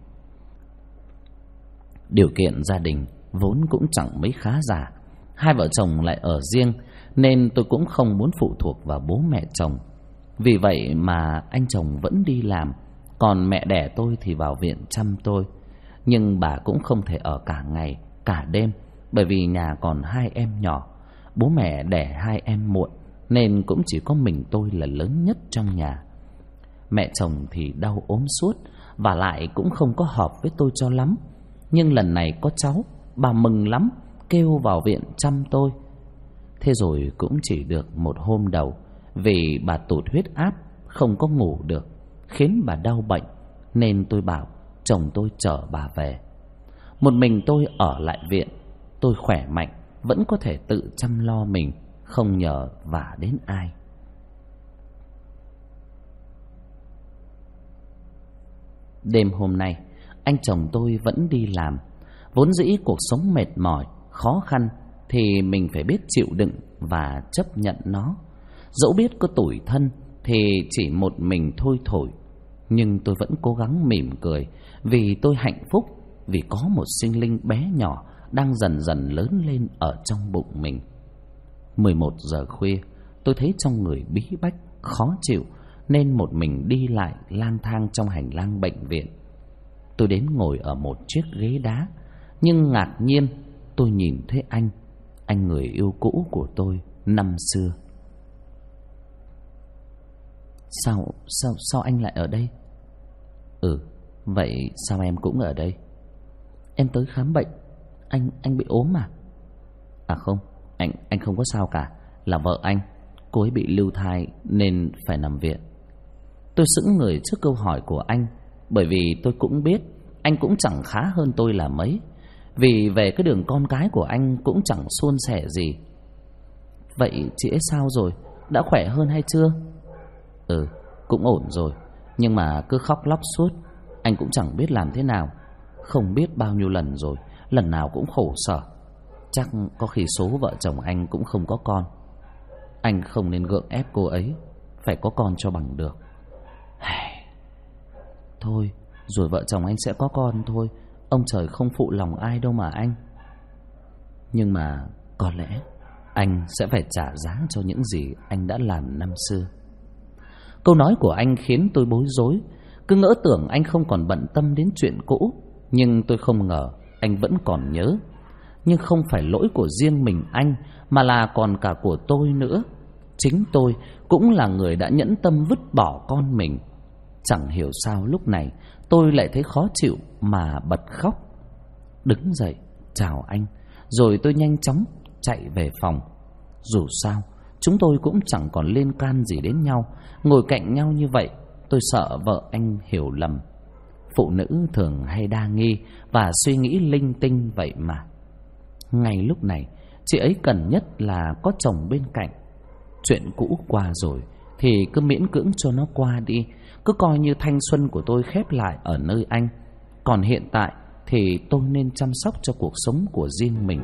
Điều kiện gia đình vốn cũng chẳng mấy khá giả, hai vợ chồng lại ở riêng, nên tôi cũng không muốn phụ thuộc vào bố mẹ chồng. Vì vậy mà anh chồng vẫn đi làm, còn mẹ đẻ tôi thì vào viện chăm tôi. Nhưng bà cũng không thể ở cả ngày, cả đêm, bởi vì nhà còn 2 em nhỏ. Bố mẹ đẻ 2 em muộn, nên cũng chỉ có mình tôi là lớn nhất trong nhà. Mẹ chồng thì đau ốm suốt, và lại cũng không có hợp với tôi cho lắm. Nhưng lần này có cháu, bà mừng lắm, kêu vào viện chăm tôi. Thế rồi cũng chỉ được một hôm đầu, vì bà tụt huyết áp, không có ngủ được, khiến bà đau bệnh, nên tôi bảo chồng tôi chở bà về. Một mình tôi ở lại viện. Tôi khỏe mạnh, vẫn có thể tự chăm lo mình, không nhờ vả đến ai. Đêm hôm nay, anh chồng tôi vẫn đi làm. Vốn dĩ cuộc sống mệt mỏi, khó khăn thì mình phải biết chịu đựng và chấp nhận nó. Dẫu biết có tủi thân thì chỉ một mình thôi thổi, nhưng tôi vẫn cố gắng mỉm cười, vì tôi hạnh phúc, vì có một sinh linh bé nhỏ đang dần dần lớn lên ở trong bụng mình. 11 giờ khuya, tôi thấy trong người bí bách, khó chịu, nên một mình đi lại lang thang trong hành lang bệnh viện. Tôi đến ngồi ở một chiếc ghế đá, nhưng ngạc nhiên tôi nhìn thấy anh người yêu cũ của tôi năm xưa. Sao anh lại ở đây? Vậy sao em cũng ở đây? Em tới khám bệnh. Anh bị ốm à? À không, anh không có sao cả. Là vợ anh, cô ấy bị lưu thai nên phải nằm viện. Tôi sững người trước câu hỏi của anh, bởi vì tôi cũng biết anh cũng chẳng khá hơn tôi là mấy. Vì về cái đường con cái của anh cũng chẳng suôn sẻ gì. Vậy chị ấy sao rồi? Đã khỏe hơn hay chưa? Cũng ổn rồi, nhưng mà cứ khóc lóc suốt. Anh cũng chẳng biết làm thế nào. Không biết bao nhiêu lần rồi, lần nào cũng khổ sở. Chắc có khi số vợ chồng anh cũng không có con. Anh không nên gượng ép cô ấy, phải có con cho bằng được. Thôi, rồi vợ chồng anh sẽ có con thôi. Ông trời không phụ lòng ai đâu mà anh. Nhưng mà có lẽ anh sẽ phải trả giá cho những gì anh đã làm năm xưa. Câu nói của anh khiến tôi bối rối. Cứ ngỡ tưởng anh không còn bận tâm đến chuyện cũ, nhưng tôi không ngờ anh vẫn còn nhớ. Nhưng không phải lỗi của riêng mình anh, mà là còn cả của tôi nữa. Chính tôi cũng là người đã nhẫn tâm vứt bỏ con mình. Chẳng hiểu sao lúc này tôi lại thấy khó chịu mà bật khóc. Đứng dậy chào anh, rồi tôi nhanh chóng chạy về phòng. Dù sao chúng tôi cũng chẳng còn liên can gì đến nhau. Ngồi cạnh nhau như vậy tôi sợ vợ anh hiểu lầm. Phụ nữ thường hay đa nghi và suy nghĩ linh tinh vậy mà. Ngay lúc này, chị ấy cần nhất là có chồng bên cạnh. Chuyện cũ qua rồi thì cứ miễn cưỡng cho nó qua đi, cứ coi như thanh xuân của tôi khép lại ở nơi anh. Còn hiện tại thì tôi nên chăm sóc cho cuộc sống của riêng mình.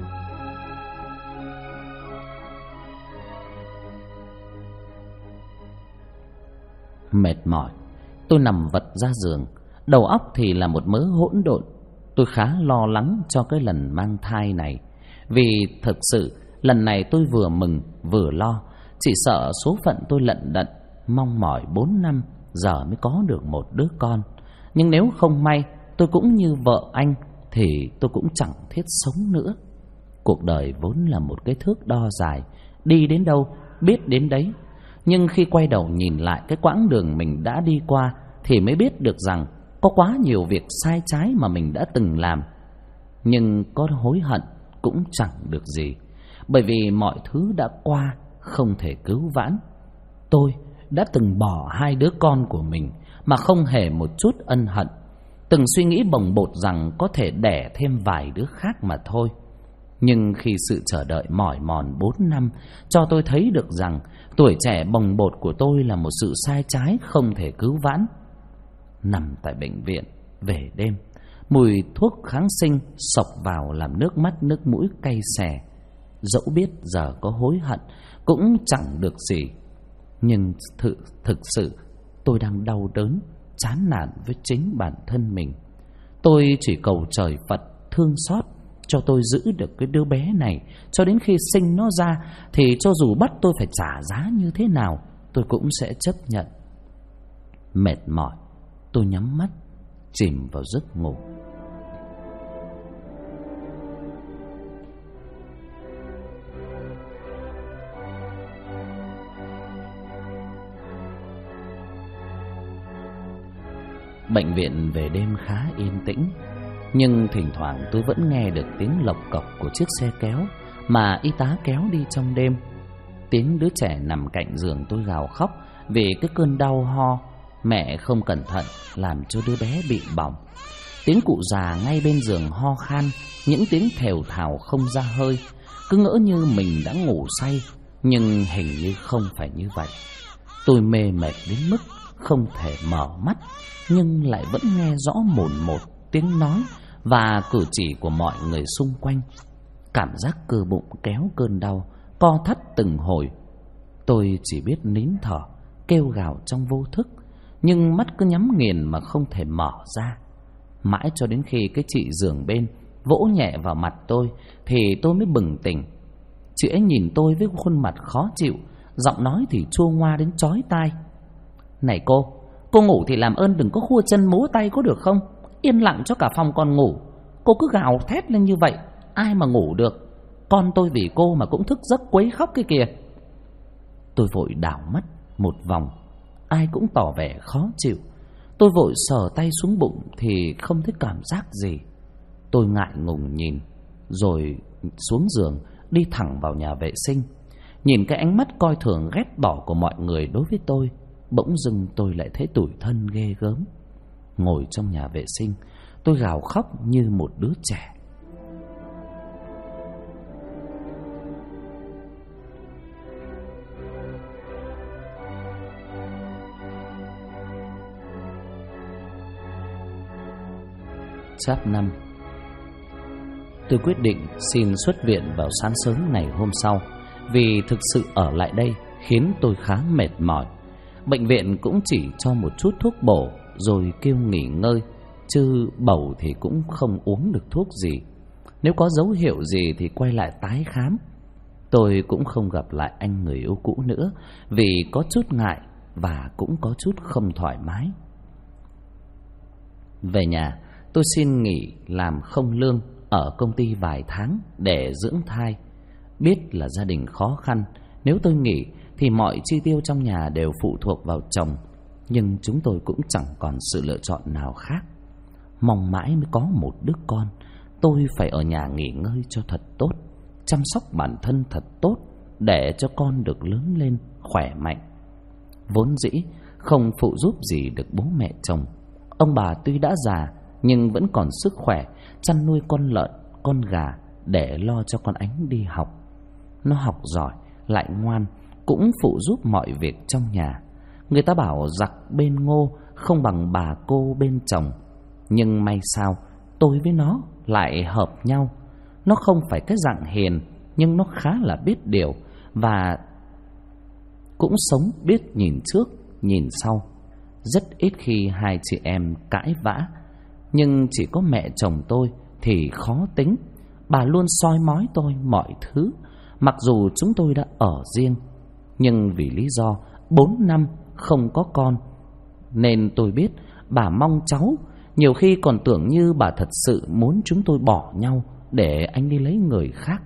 Mệt mỏi, tôi nằm vật ra giường, đầu óc thì là một mớ hỗn độn. Tôi khá lo lắng cho cái lần mang thai này, vì thực sự lần này tôi vừa mừng vừa lo. Chỉ sợ số phận tôi lận đận, mong mỏi 4 năm giờ mới có được một đứa con. Nhưng nếu không may tôi cũng như vợ anh thì tôi cũng chẳng thiết sống nữa. Cuộc đời vốn là một cái thước đo dài, đi đến đâu biết đến đấy. Nhưng khi quay đầu nhìn lại cái quãng đường mình đã đi qua thì mới biết được rằng có quá nhiều việc sai trái mà mình đã từng làm. Nhưng có hối hận cũng chẳng được gì, bởi vì mọi thứ đã qua, không thể cứu vãn. Tôi đã từng bỏ 2 đứa con của mình mà không hề một chút ân hận, từng suy nghĩ bồng bột rằng có thể đẻ thêm vài đứa khác mà thôi. Nhưng khi sự chờ đợi mỏi mòn 4 năm cho tôi thấy được rằng tuổi trẻ bồng bột của tôi là một sự sai trái không thể cứu vãn. Nằm tại bệnh viện về đêm, mùi thuốc kháng sinh xộc vào làm nước mắt nước mũi cay xè. Dẫu biết giờ có hối hận cũng chẳng được gì, nhưng thực sự tôi đang đau đớn, chán nản với chính bản thân mình. Tôi chỉ cầu trời Phật thương xót cho tôi giữ được cái đứa bé này cho đến khi sinh nó ra, thì cho dù bắt tôi phải trả giá như thế nào tôi cũng sẽ chấp nhận. Mệt mỏi, tôi nhắm mắt chìm vào giấc ngủ. Bệnh viện về đêm khá yên tĩnh, nhưng thỉnh thoảng tôi vẫn nghe được tiếng lộc cộc của chiếc xe kéo mà y tá kéo đi trong đêm. Tiếng đứa trẻ nằm cạnh giường tôi gào khóc vì cái cơn đau ho, mẹ không cẩn thận làm cho đứa bé bị bỏng. Tiếng cụ già ngay bên giường ho khan, những tiếng thều thào không ra hơi. Cứ ngỡ như mình đã ngủ say, nhưng hình như không phải như vậy. Tôi mê mệt đến mức không thể mở mắt, nhưng lại vẫn nghe rõ mồn một tiếng nói và cử chỉ của mọi người xung quanh. Cảm giác cơ bụng kéo cơn đau, co thắt từng hồi. Tôi chỉ biết nín thở, kêu gào trong vô thức, nhưng mắt cứ nhắm nghiền mà không thể mở ra. Mãi cho đến khi cái chị giường bên vỗ nhẹ vào mặt tôi thì tôi mới bừng tỉnh. Chị ấy nhìn tôi với khuôn mặt khó chịu, giọng nói thì chua ngoa đến chói tai. Này cô ngủ thì làm ơn đừng có khua chân múa tay có được không? Yên lặng cho cả phòng còn ngủ. Cô cứ gào thét lên như vậy, ai mà ngủ được? Con tôi vì cô mà cũng thức giấc quấy khóc kia kìa. Tôi vội đảo mắt một vòng, ai cũng tỏ vẻ khó chịu. Tôi vội sờ tay xuống bụng thì không thấy cảm giác gì. Tôi ngại ngùng nhìn, rồi xuống giường đi thẳng vào nhà vệ sinh. Nhìn cái ánh mắt coi thường ghét bỏ của mọi người đối với tôi, bỗng dưng tôi lại thấy tủi thân ghê gớm. Ngồi trong nhà vệ sinh, tôi gào khóc như một đứa trẻ. Chap 5. Tôi quyết định xin xuất viện vào sáng sớm ngày hôm sau, vì thực sự ở lại đây khiến tôi khá mệt mỏi. Bệnh viện cũng chỉ cho một chút thuốc bổ rồi kêu nghỉ ngơi, chứ bầu thì cũng không uống được thuốc gì. Nếu có dấu hiệu gì thì quay lại tái khám. Tôi cũng không gặp lại anh người yêu cũ nữa, vì có chút ngại và cũng có chút không thoải mái. Về nhà, tôi xin nghỉ làm không lương ở công ty vài tháng để dưỡng thai. Biết là gia đình khó khăn, nếu tôi nghỉ thì mọi chi tiêu trong nhà đều phụ thuộc vào chồng, nhưng chúng tôi cũng chẳng còn sự lựa chọn nào khác. Mong mãi mới có một đứa con, tôi phải ở nhà nghỉ ngơi cho thật tốt, chăm sóc bản thân thật tốt để cho con được lớn lên khỏe mạnh. Vốn dĩ không phụ giúp gì được bố mẹ chồng. Ông bà tuy đã già nhưng vẫn còn sức khỏe chăn nuôi con lợn, con gà để lo cho con Ánh đi học. Nó học giỏi, lại ngoan, cũng phụ giúp mọi việc trong nhà. Người ta bảo giặc bên Ngô không bằng bà cô bên chồng. Nhưng may sao tôi với nó lại hợp nhau. Nó không phải cái dạng hiền, nhưng nó khá là biết điều và cũng sống biết nhìn trước, nhìn sau. Rất ít khi hai chị em cãi vã. Nhưng chỉ có mẹ chồng tôi thì khó tính. Bà luôn soi mói tôi mọi thứ. Mặc dù chúng tôi đã ở riêng, nhưng vì lý do 4 năm không có con, nên tôi biết bà mong cháu. Nhiều khi còn tưởng như bà thật sự muốn chúng tôi bỏ nhau để anh đi lấy người khác.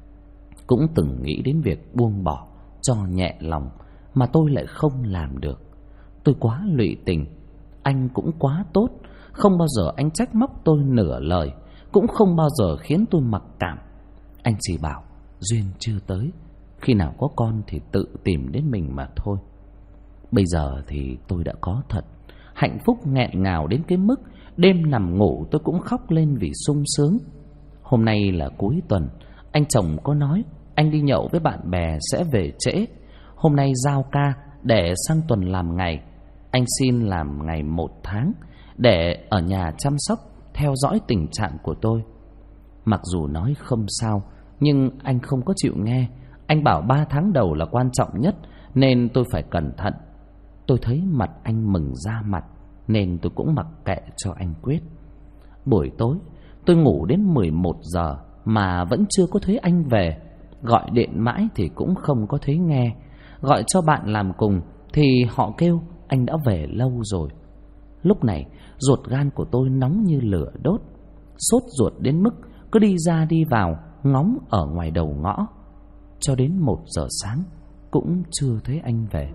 Cũng từng nghĩ đến việc buông bỏ cho nhẹ lòng, mà tôi lại không làm được. Tôi quá lụy tình, anh cũng quá tốt. Không bao giờ anh trách móc tôi nửa lời, cũng không bao giờ khiến tôi mặc cảm. Anh chỉ bảo duyên chưa tới, khi nào có con thì tự tìm đến mình mà thôi. Bây giờ thì tôi đã có thật. Hạnh phúc nghẹn ngào đến cái mức đêm nằm ngủ tôi cũng khóc lên vì sung sướng. Hôm nay là cuối tuần, anh chồng có nói anh đi nhậu với bạn bè sẽ về trễ. Hôm nay giao ca để sang tuần làm ngày. Anh xin làm ngày 1 tháng để ở nhà chăm sóc, theo dõi tình trạng của tôi. Mặc dù nói không sao, nhưng anh không có chịu nghe. Anh bảo 3 tháng đầu là quan trọng nhất, nên tôi phải cẩn thận. Tôi thấy mặt anh mừng ra mặt, nên tôi cũng mặc kệ cho anh quyết. Buổi tối tôi ngủ đến 11 giờ mà vẫn chưa có thấy anh về. Gọi điện mãi thì cũng không có thấy nghe. Gọi cho bạn làm cùng thì họ kêu anh đã về lâu rồi. Lúc này ruột gan của tôi nóng như lửa đốt, sốt ruột đến mức cứ đi ra đi vào ngóng ở ngoài đầu ngõ. Cho đến 1 giờ sáng cũng chưa thấy anh về.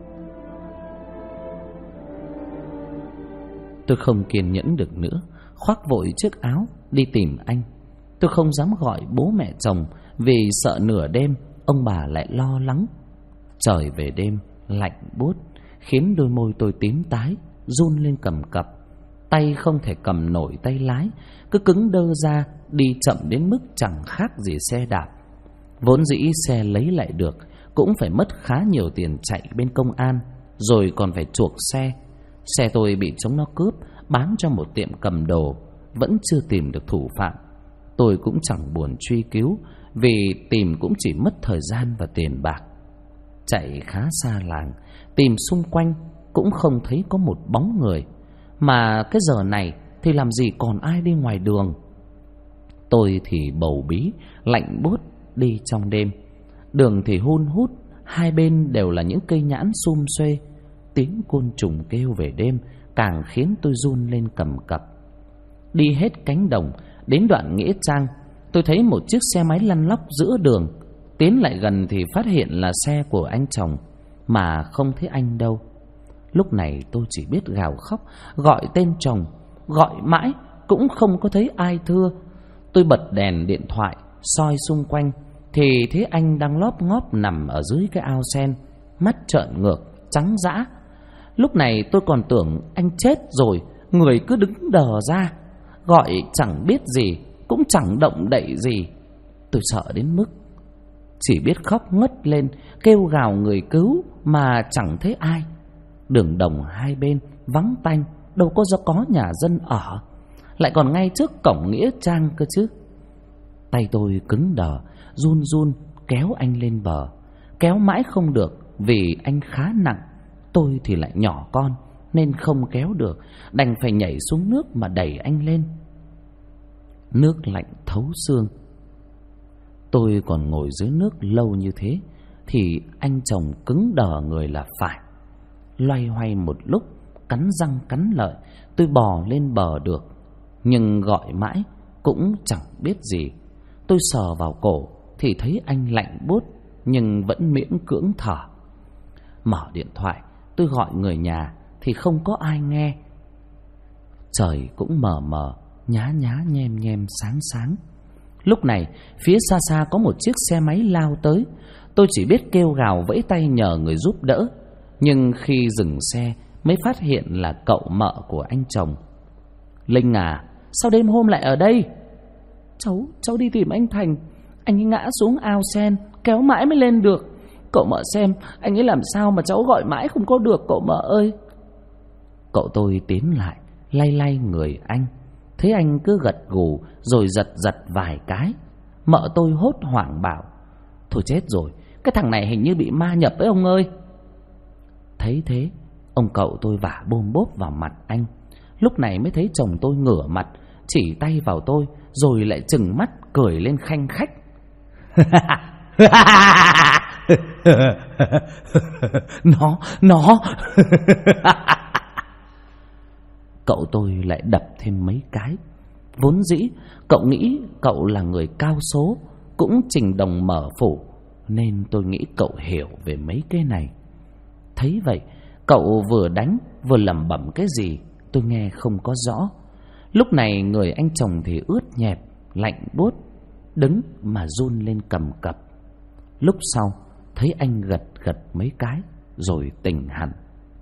Tôi không kiên nhẫn được nữa, khoác vội chiếc áo đi tìm anh. Tôi không dám gọi bố mẹ chồng vì sợ nửa đêm ông bà lại lo lắng. Trời về đêm lạnh buốt khiến đôi môi tôi tím tái, run lên cầm cập. Tay không thể cầm nổi tay lái, cứ cứng đơ ra, đi chậm đến mức chẳng khác gì xe đạp. Vốn dĩ xe lấy lại được cũng phải mất khá nhiều tiền chạy bên công an, rồi còn phải chuộc xe. Xe tôi bị chúng nó cướp, bán cho một tiệm cầm đồ, vẫn chưa tìm được thủ phạm. Tôi cũng chẳng buồn truy cứu, vì tìm cũng chỉ mất thời gian và tiền bạc. Chạy khá xa làng, tìm xung quanh cũng không thấy có một bóng người. Mà cái giờ này thì làm gì còn ai đi ngoài đường. Tôi thì bầu bí, lạnh buốt đi trong đêm. Đường thì hun hút, hai bên đều là những cây nhãn sum xuê. Tiếng côn trùng kêu về đêm càng khiến tôi run lên cầm cập. Đi hết cánh đồng đến đoạn nghĩa trang, tôi thấy một chiếc xe máy lăn lóc giữa đường. Tiến lại gần thì phát hiện là xe của anh chồng, mà không thấy anh đâu. Lúc này tôi chỉ biết gào khóc, gọi tên chồng, gọi mãi cũng không có thấy ai thưa. Tôi bật đèn điện thoại soi xung quanh thì thấy anh đang lóp ngóp nằm ở dưới cái ao sen, mắt trợn ngược, trắng dã. Lúc này tôi còn tưởng anh chết rồi, người cứ đứng đờ ra, gọi chẳng biết gì, cũng chẳng động đậy gì. Tôi sợ đến mức chỉ biết khóc ngất lên, kêu gào người cứu mà chẳng thấy ai. Đường đồng hai bên vắng tanh, đâu có nhà dân ở, lại còn ngay trước cổng nghĩa trang cơ chứ. Tay tôi cứng đờ, run run kéo anh lên bờ. Kéo mãi không được vì anh khá nặng, tôi thì lại nhỏ con nên không kéo được, đành phải nhảy xuống nước mà đẩy anh lên. Nước lạnh thấu xương. Tôi còn ngồi dưới nước lâu như thế thì anh chồng cứng đờ người là phải. Loay hoay một lúc, cắn răng cắn lợi, tôi bò lên bờ được. Nhưng gọi mãi cũng chẳng biết gì. Tôi sờ vào cổ thì thấy anh lạnh buốt, nhưng vẫn miễn cưỡng thở. Mở điện thoại, tôi gọi người nhà thì không có ai nghe. Trời cũng mờ mờ, nhá nhá nhem nhem sáng sáng. Lúc này phía xa xa có một chiếc xe máy lao tới. Tôi chỉ biết kêu gào vẫy tay nhờ người giúp đỡ. Nhưng khi dừng xe, mới phát hiện là cậu mợ của anh chồng. Linh à, sao đêm hôm lại ở đây? Cháu đi tìm anh Thành. Anh ấy ngã xuống ao sen, kéo mãi mới lên được. Cậu mợ xem, anh ấy làm sao mà cháu gọi mãi không có được, cậu mợ ơi. Cậu tôi tiến lại, lay lay người anh. Thấy anh cứ gật gù rồi giật vài cái. Mợ tôi hốt hoảng bảo: thôi chết rồi, cái thằng này hình như bị ma nhập ấy ông ơi. Thấy thế, ông cậu tôi vả bôm bốp vào mặt anh. Lúc này mới thấy chồng tôi ngửa mặt, chỉ tay vào tôi, rồi lại trừng mắt cười lên khanh khách. Nó Cậu tôi lại đập thêm mấy cái. Vốn dĩ cậu nghĩ cậu là người cao số, cũng trình đồng mở phủ, nên tôi nghĩ cậu hiểu về mấy cái này. Thấy vậy, cậu vừa đánh vừa lẩm bẩm cái gì tôi nghe không có rõ. Lúc này người anh chồng thì ướt nhẹp, lạnh buốt, đứng mà run lên cầm cập. Lúc sau thấy anh gật mấy cái rồi tỉnh hẳn.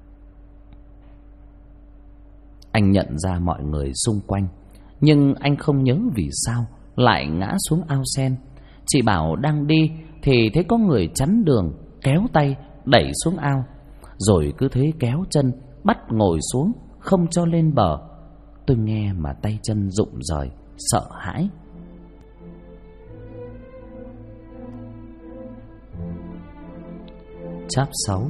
Anh nhận ra mọi người xung quanh, nhưng anh không nhớ vì sao lại ngã xuống ao sen. Chị bảo đang đi thì thấy có người chắn đường, kéo tay đẩy xuống ao, rồi cứ thế kéo chân bắt ngồi xuống, không cho lên bờ. Tôi nghe mà tay chân rụng rời, sợ hãi. Chap 6.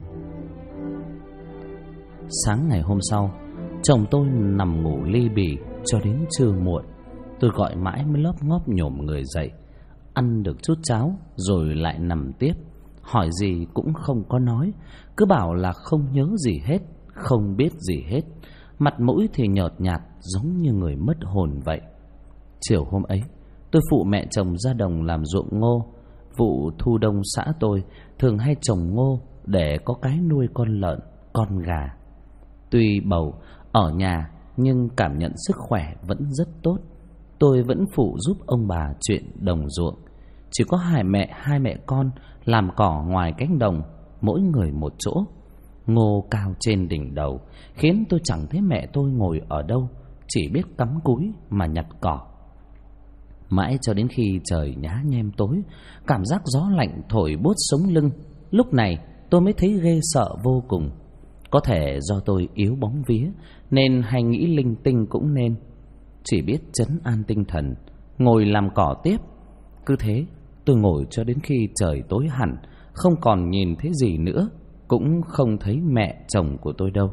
Sáng ngày hôm sau, chồng tôi nằm ngủ li bì cho đến trưa muộn. Tôi gọi mãi mới lóp ngóp nhổm người dậy, ăn được chút cháo rồi lại nằm tiếp. Hỏi gì cũng không có nói, cứ bảo là không nhớ gì hết, không biết gì hết. Mặt mũi thì nhợt nhạt, giống như người mất hồn vậy. Chiều hôm ấy, tôi phụ mẹ chồng ra đồng làm ruộng ngô. Vụ thu đông xã tôi thường hay trồng ngô để có cái nuôi con lợn, con gà. Tuy bầu ở nhà nhưng cảm nhận sức khỏe vẫn rất tốt. Tôi vẫn phụ giúp ông bà chuyện đồng ruộng. Chỉ có hai mẹ con làm cỏ ngoài cánh đồng, mỗi người một chỗ. Ngô cao trên đỉnh đầu khiến tôi chẳng thấy mẹ tôi ngồi ở đâu, chỉ biết cắm cúi mà nhặt cỏ. Mãi cho đến khi trời nhá nhem tối, cảm giác gió lạnh thổi buốt sống lưng. Lúc này tôi mới thấy ghê sợ vô cùng. Có thể do tôi yếu bóng vía nên hay nghĩ linh tinh cũng nên. Chỉ biết trấn an tinh thần, ngồi làm cỏ tiếp. Cứ thế tôi ngồi cho đến khi trời tối hẳn, không còn nhìn thấy gì nữa, cũng không thấy mẹ chồng của tôi đâu.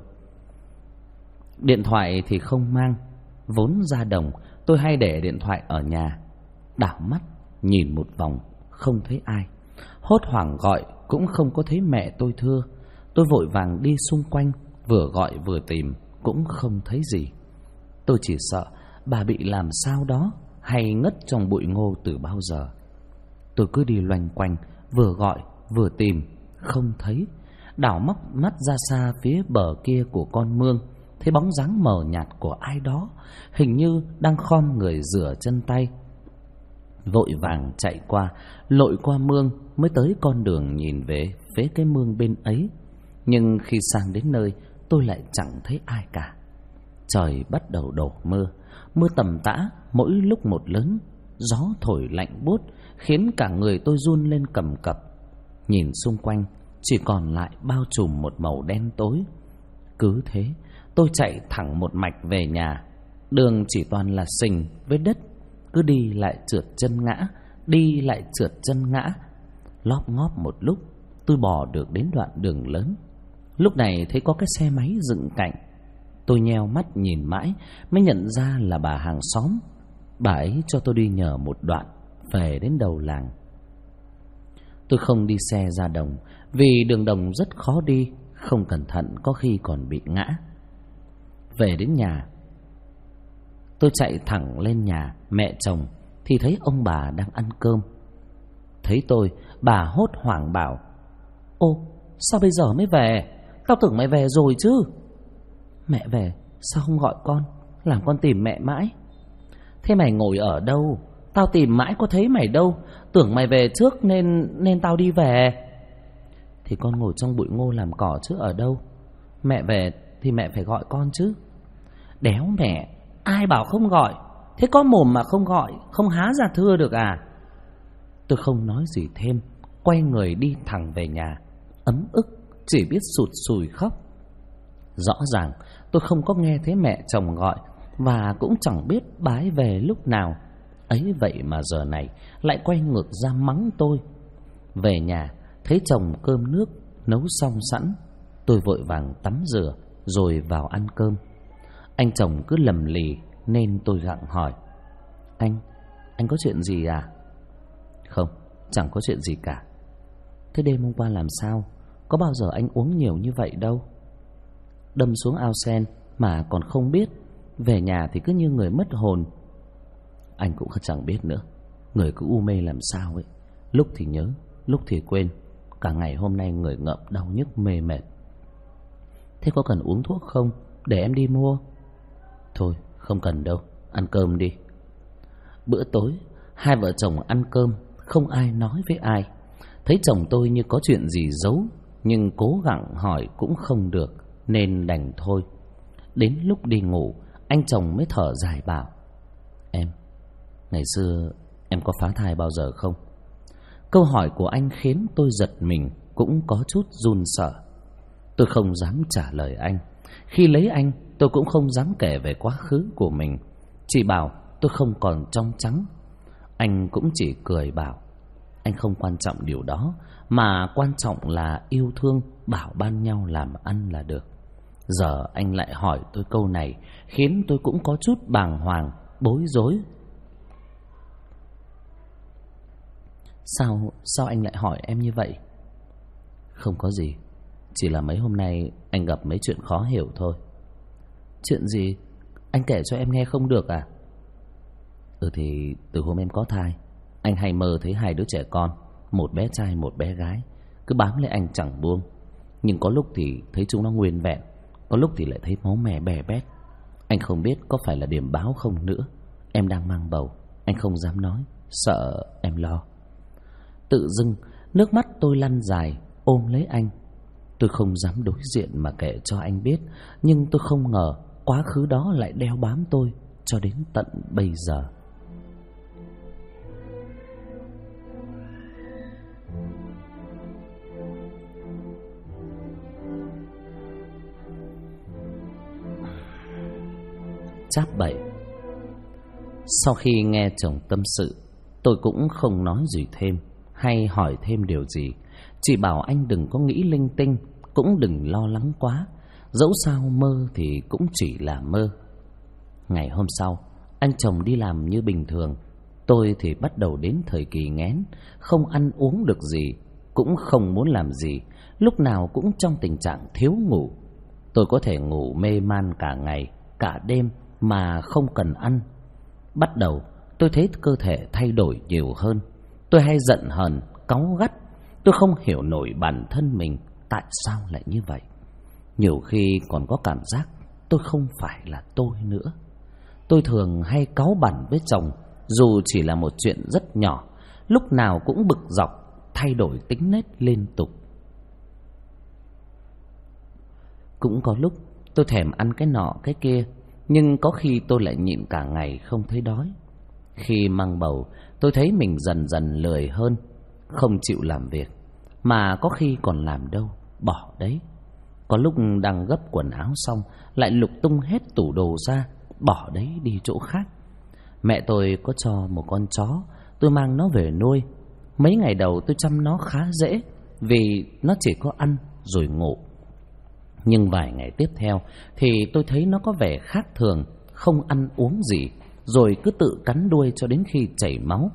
Điện thoại thì không mang. Vốn ra đồng tôi hay để điện thoại ở nhà. Đảo mắt nhìn một vòng không thấy ai, hốt hoảng gọi cũng không có thấy mẹ tôi thưa. Tôi vội vàng đi xung quanh, vừa gọi vừa tìm cũng không thấy gì. Tôi chỉ sợ bà bị làm sao đó hay ngất trong bụi ngô từ bao giờ. Tôi cứ đi loanh quanh, vừa gọi vừa tìm không thấy. Đảo mắt ra xa phía bờ kia của con mương, thấy bóng dáng mờ nhạt của ai đó, hình như đang khom người rửa chân tay. Vội vàng chạy qua, lội qua mương mới tới con đường nhìn về phía cái mương bên ấy. Nhưng khi sang đến nơi, tôi lại chẳng thấy ai cả. Trời bắt đầu đổ mưa, mưa tầm tã mỗi lúc một lớn. Gió thổi lạnh buốt khiến cả người tôi run lên cầm cập. Nhìn xung quanh chỉ còn lại bao trùm một màu đen tối. Cứ thế tôi chạy thẳng một mạch về nhà. Đường chỉ toàn là sình với đất, cứ đi lại trượt chân ngã, đi lại trượt chân ngã. Lóp ngóp một lúc, tôi bò được đến đoạn đường lớn. Lúc này thấy có cái xe máy dựng cạnh. Tôi nheo mắt nhìn mãi mới nhận ra là bà hàng xóm. Bà ấy cho tôi đi nhờ một đoạn về đến đầu làng. Tôi không đi xe ra đồng vì đường đồng rất khó đi, không cẩn thận có khi còn bị ngã. Về đến nhà, tôi chạy thẳng lên nhà mẹ chồng thì thấy ông bà đang ăn cơm. Thấy tôi, bà hốt hoảng bảo: "Ô, sao bây giờ mới về? Tao tưởng mày về rồi chứ." "Mẹ về, sao không gọi con? Làm con tìm mẹ mãi." "Thế mày ngồi ở đâu? Tao tìm mãi có thấy mày đâu. Tưởng mày về trước nên tao đi về." "Thì con ngồi trong bụi ngô làm cỏ chứ ở đâu. Mẹ về thì mẹ phải gọi con chứ. Đéo mẹ, ai bảo không gọi? Thế có mồm mà không gọi, không há ra thưa được à? Tôi không nói gì thêm, quay người đi thẳng về nhà, ấm ức, chỉ biết sụt sùi khóc. Rõ ràng tôi không có nghe thấy mẹ chồng gọi, và cũng chẳng biết bà ấy về lúc nào. Ấy vậy mà giờ này lại quay ngược ra mắng tôi. Về nhà thấy chồng cơm nước nấu xong sẵn, tôi vội vàng tắm rửa rồi vào ăn cơm. Anh chồng cứ lầm lì nên tôi gặng hỏi: Anh có chuyện gì à? Không, chẳng có chuyện gì cả. Thế đêm hôm qua làm sao? Có bao giờ anh uống nhiều như vậy đâu. Đâm xuống ao sen mà còn không biết. Về nhà thì cứ như người mất hồn. Anh cũng chẳng biết nữa. Người cứ u mê làm sao ấy. Lúc thì nhớ, lúc thì quên. Cả ngày hôm nay người ngợm đau nhức mê mệt. Thế có cần uống thuốc không? Để em đi mua. Thôi không cần đâu, ăn cơm đi. Bữa tối hai vợ chồng ăn cơm, không ai nói với ai. Thấy chồng tôi như có chuyện gì giấu, nhưng cố gắng hỏi cũng không được, nên đành thôi. Đến lúc đi ngủ, anh chồng mới thở dài bảo: Em, ngày xưa em có phá thai bao giờ không? Câu hỏi của anh khiến tôi giật mình, cũng có chút run sợ. Tôi không dám trả lời anh. Khi lấy anh, tôi cũng không dám kể về quá khứ của mình, chỉ bảo tôi không còn trong trắng. Anh cũng chỉ cười bảo anh không quan trọng điều đó, mà quan trọng là yêu thương, bảo ban nhau làm ăn là được. Giờ anh lại hỏi tôi câu này, khiến tôi cũng có chút bàng hoàng, bối rối. Sao anh lại hỏi em như vậy? Không có gì, chỉ là mấy hôm nay anh gặp mấy chuyện khó hiểu thôi. Chuyện gì? Anh kể cho em nghe không được à? Thì từ hôm em có thai, anh hay mơ thấy hai đứa trẻ con, một bé trai một bé gái, cứ bám lấy anh chẳng buông. Nhưng có lúc thì thấy chúng nó nguyên vẹn, có lúc thì lại thấy máu me bè bét. Anh không biết có phải là điểm báo không nữa. Em đang mang bầu, anh không dám nói, sợ em lo. Tự dưng nước mắt tôi lăn dài, ôm lấy anh. Tôi không dám đối diện mà kể cho anh biết, nhưng tôi không ngờ quá khứ đó lại đeo bám tôi cho đến tận bây giờ. Chap 7. Sau khi nghe chồng tâm sự, tôi cũng không nói gì thêm hay hỏi thêm điều gì, chỉ bảo anh đừng có nghĩ linh tinh, cũng đừng lo lắng quá. Dẫu sao mơ thì cũng chỉ là mơ. Ngày hôm sau, anh chồng đi làm như bình thường. Tôi thì bắt đầu đến thời kỳ nghén, không ăn uống được gì, cũng không muốn làm gì, lúc nào cũng trong tình trạng thiếu ngủ. Tôi có thể ngủ mê man cả ngày, cả đêm mà không cần ăn. Bắt đầu tôi thấy cơ thể thay đổi nhiều hơn. Tôi hay giận hờn, cáu gắt. Tôi không hiểu nổi bản thân mình tại sao lại như vậy. Nhiều khi còn có cảm giác tôi không phải là tôi nữa. Tôi thường hay cáu bẳn với chồng, dù chỉ là một chuyện rất nhỏ, lúc nào cũng bực dọc, thay đổi tính nết liên tục. Cũng có lúc tôi thèm ăn cái nọ cái kia, nhưng có khi tôi lại nhịn cả ngày không thấy đói. Khi mang bầu, tôi thấy mình dần dần lười hơn, không chịu làm việc, mà có khi còn làm đâu, bỏ đấy. Có lúc đang gấp quần áo xong, lại lục tung hết tủ đồ ra, bỏ đấy đi chỗ khác. Mẹ tôi có cho một con chó, tôi mang nó về nuôi. Mấy ngày đầu tôi chăm nó khá dễ, vì nó chỉ có ăn rồi ngủ. Nhưng vài ngày tiếp theo thì tôi thấy nó có vẻ khác thường, không ăn uống gì, rồi cứ tự cắn đuôi cho đến khi chảy máu.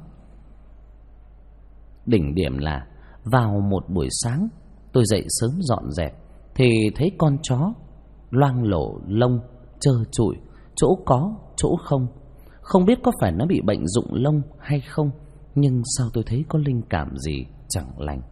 Đỉnh điểm là vào một buổi sáng, tôi dậy sớm dọn dẹp thì thấy con chó loang lổ lông trơ trụi, chỗ có chỗ không. Không biết có phải nó bị bệnh rụng lông hay không, nhưng sao tôi thấy có linh cảm gì chẳng lành.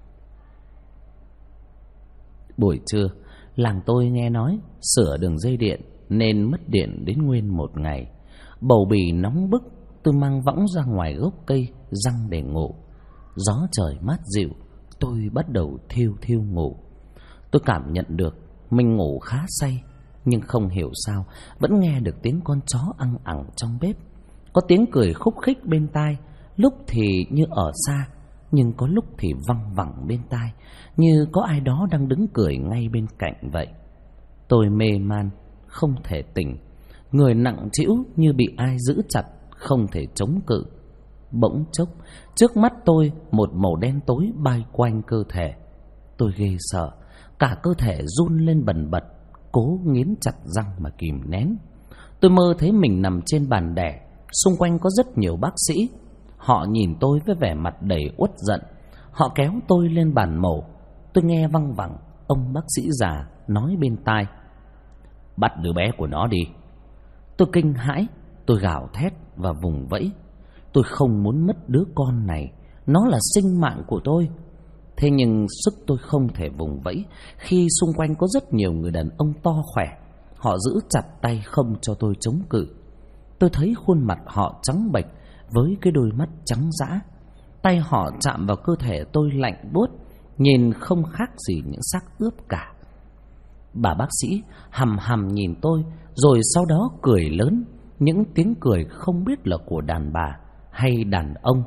Buổi trưa, làng tôi nghe nói sửa đường dây điện nên mất điện đến nguyên một ngày. Bầu bì nóng bức, tôi mang võng ra ngoài gốc cây giăng để ngủ. Gió trời mát dịu, tôi bắt đầu thiêu thiêu ngủ. Tôi cảm nhận được mình ngủ khá say, nhưng không hiểu sao vẫn nghe được tiếng con chó ăng ẳng trong bếp. Có tiếng cười khúc khích bên tai, lúc thì như ở xa, nhưng có lúc thì văng vẳng bên tai, như có ai đó đang đứng cười ngay bên cạnh vậy. Tôi mê man, không thể tỉnh, người nặng trĩu như bị ai giữ chặt, không thể chống cự. Bỗng chốc, trước mắt tôi một màu đen tối bay quanh cơ thể. Tôi ghê sợ, cả cơ thể run lên bần bật, cố nghiến chặt răng mà kìm nén. Tôi mơ thấy mình nằm trên bàn đẻ, xung quanh có rất nhiều bác sĩ. Họ nhìn tôi với vẻ mặt đầy uất giận. Họ kéo tôi lên bàn mổ. Tôi nghe văng vẳng ông bác sĩ già nói bên tai: "Bắt đứa bé của nó đi." Tôi kinh hãi, tôi gào thét và vùng vẫy. Tôi không muốn mất đứa con này, nó là sinh mạng của tôi. Thế nhưng sức tôi không thể vùng vẫy khi xung quanh có rất nhiều người đàn ông to khỏe. Họ giữ chặt tay không cho tôi chống cự. Tôi thấy khuôn mặt họ trắng bệch với cái đôi mắt trắng dã. Tay họ chạm vào cơ thể tôi lạnh buốt, nhìn không khác gì những xác ướp cả. Bà bác sĩ hằm hằm nhìn tôi, rồi sau đó cười lớn, những tiếng cười không biết là của đàn bà hay đàn ông.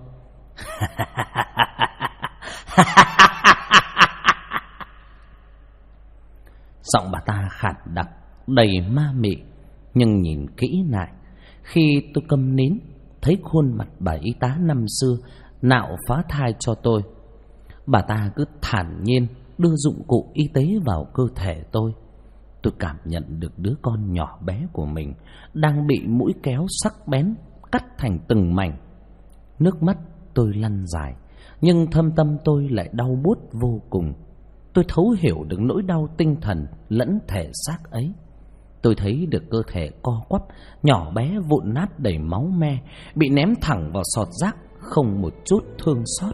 Giọng bà ta khản đặc, đầy ma mị, nhưng nhìn kỹ lại, khi tôi câm nín, thấy khuôn mặt bà y tá năm xưa nạo phá thai cho tôi. Bà ta cứ thản nhiên đưa dụng cụ y tế vào cơ thể tôi. Tôi cảm nhận được đứa con nhỏ bé của mình đang bị mũi kéo sắc bén cắt thành từng mảnh. Nước mắt tôi lăn dài, nhưng thâm tâm tôi lại đau buốt vô cùng. Tôi thấu hiểu được nỗi đau tinh thần lẫn thể xác ấy. Tôi thấy được cơ thể co quắp, nhỏ bé vụn nát đầy máu me, bị ném thẳng vào sọt rác, không một chút thương xót.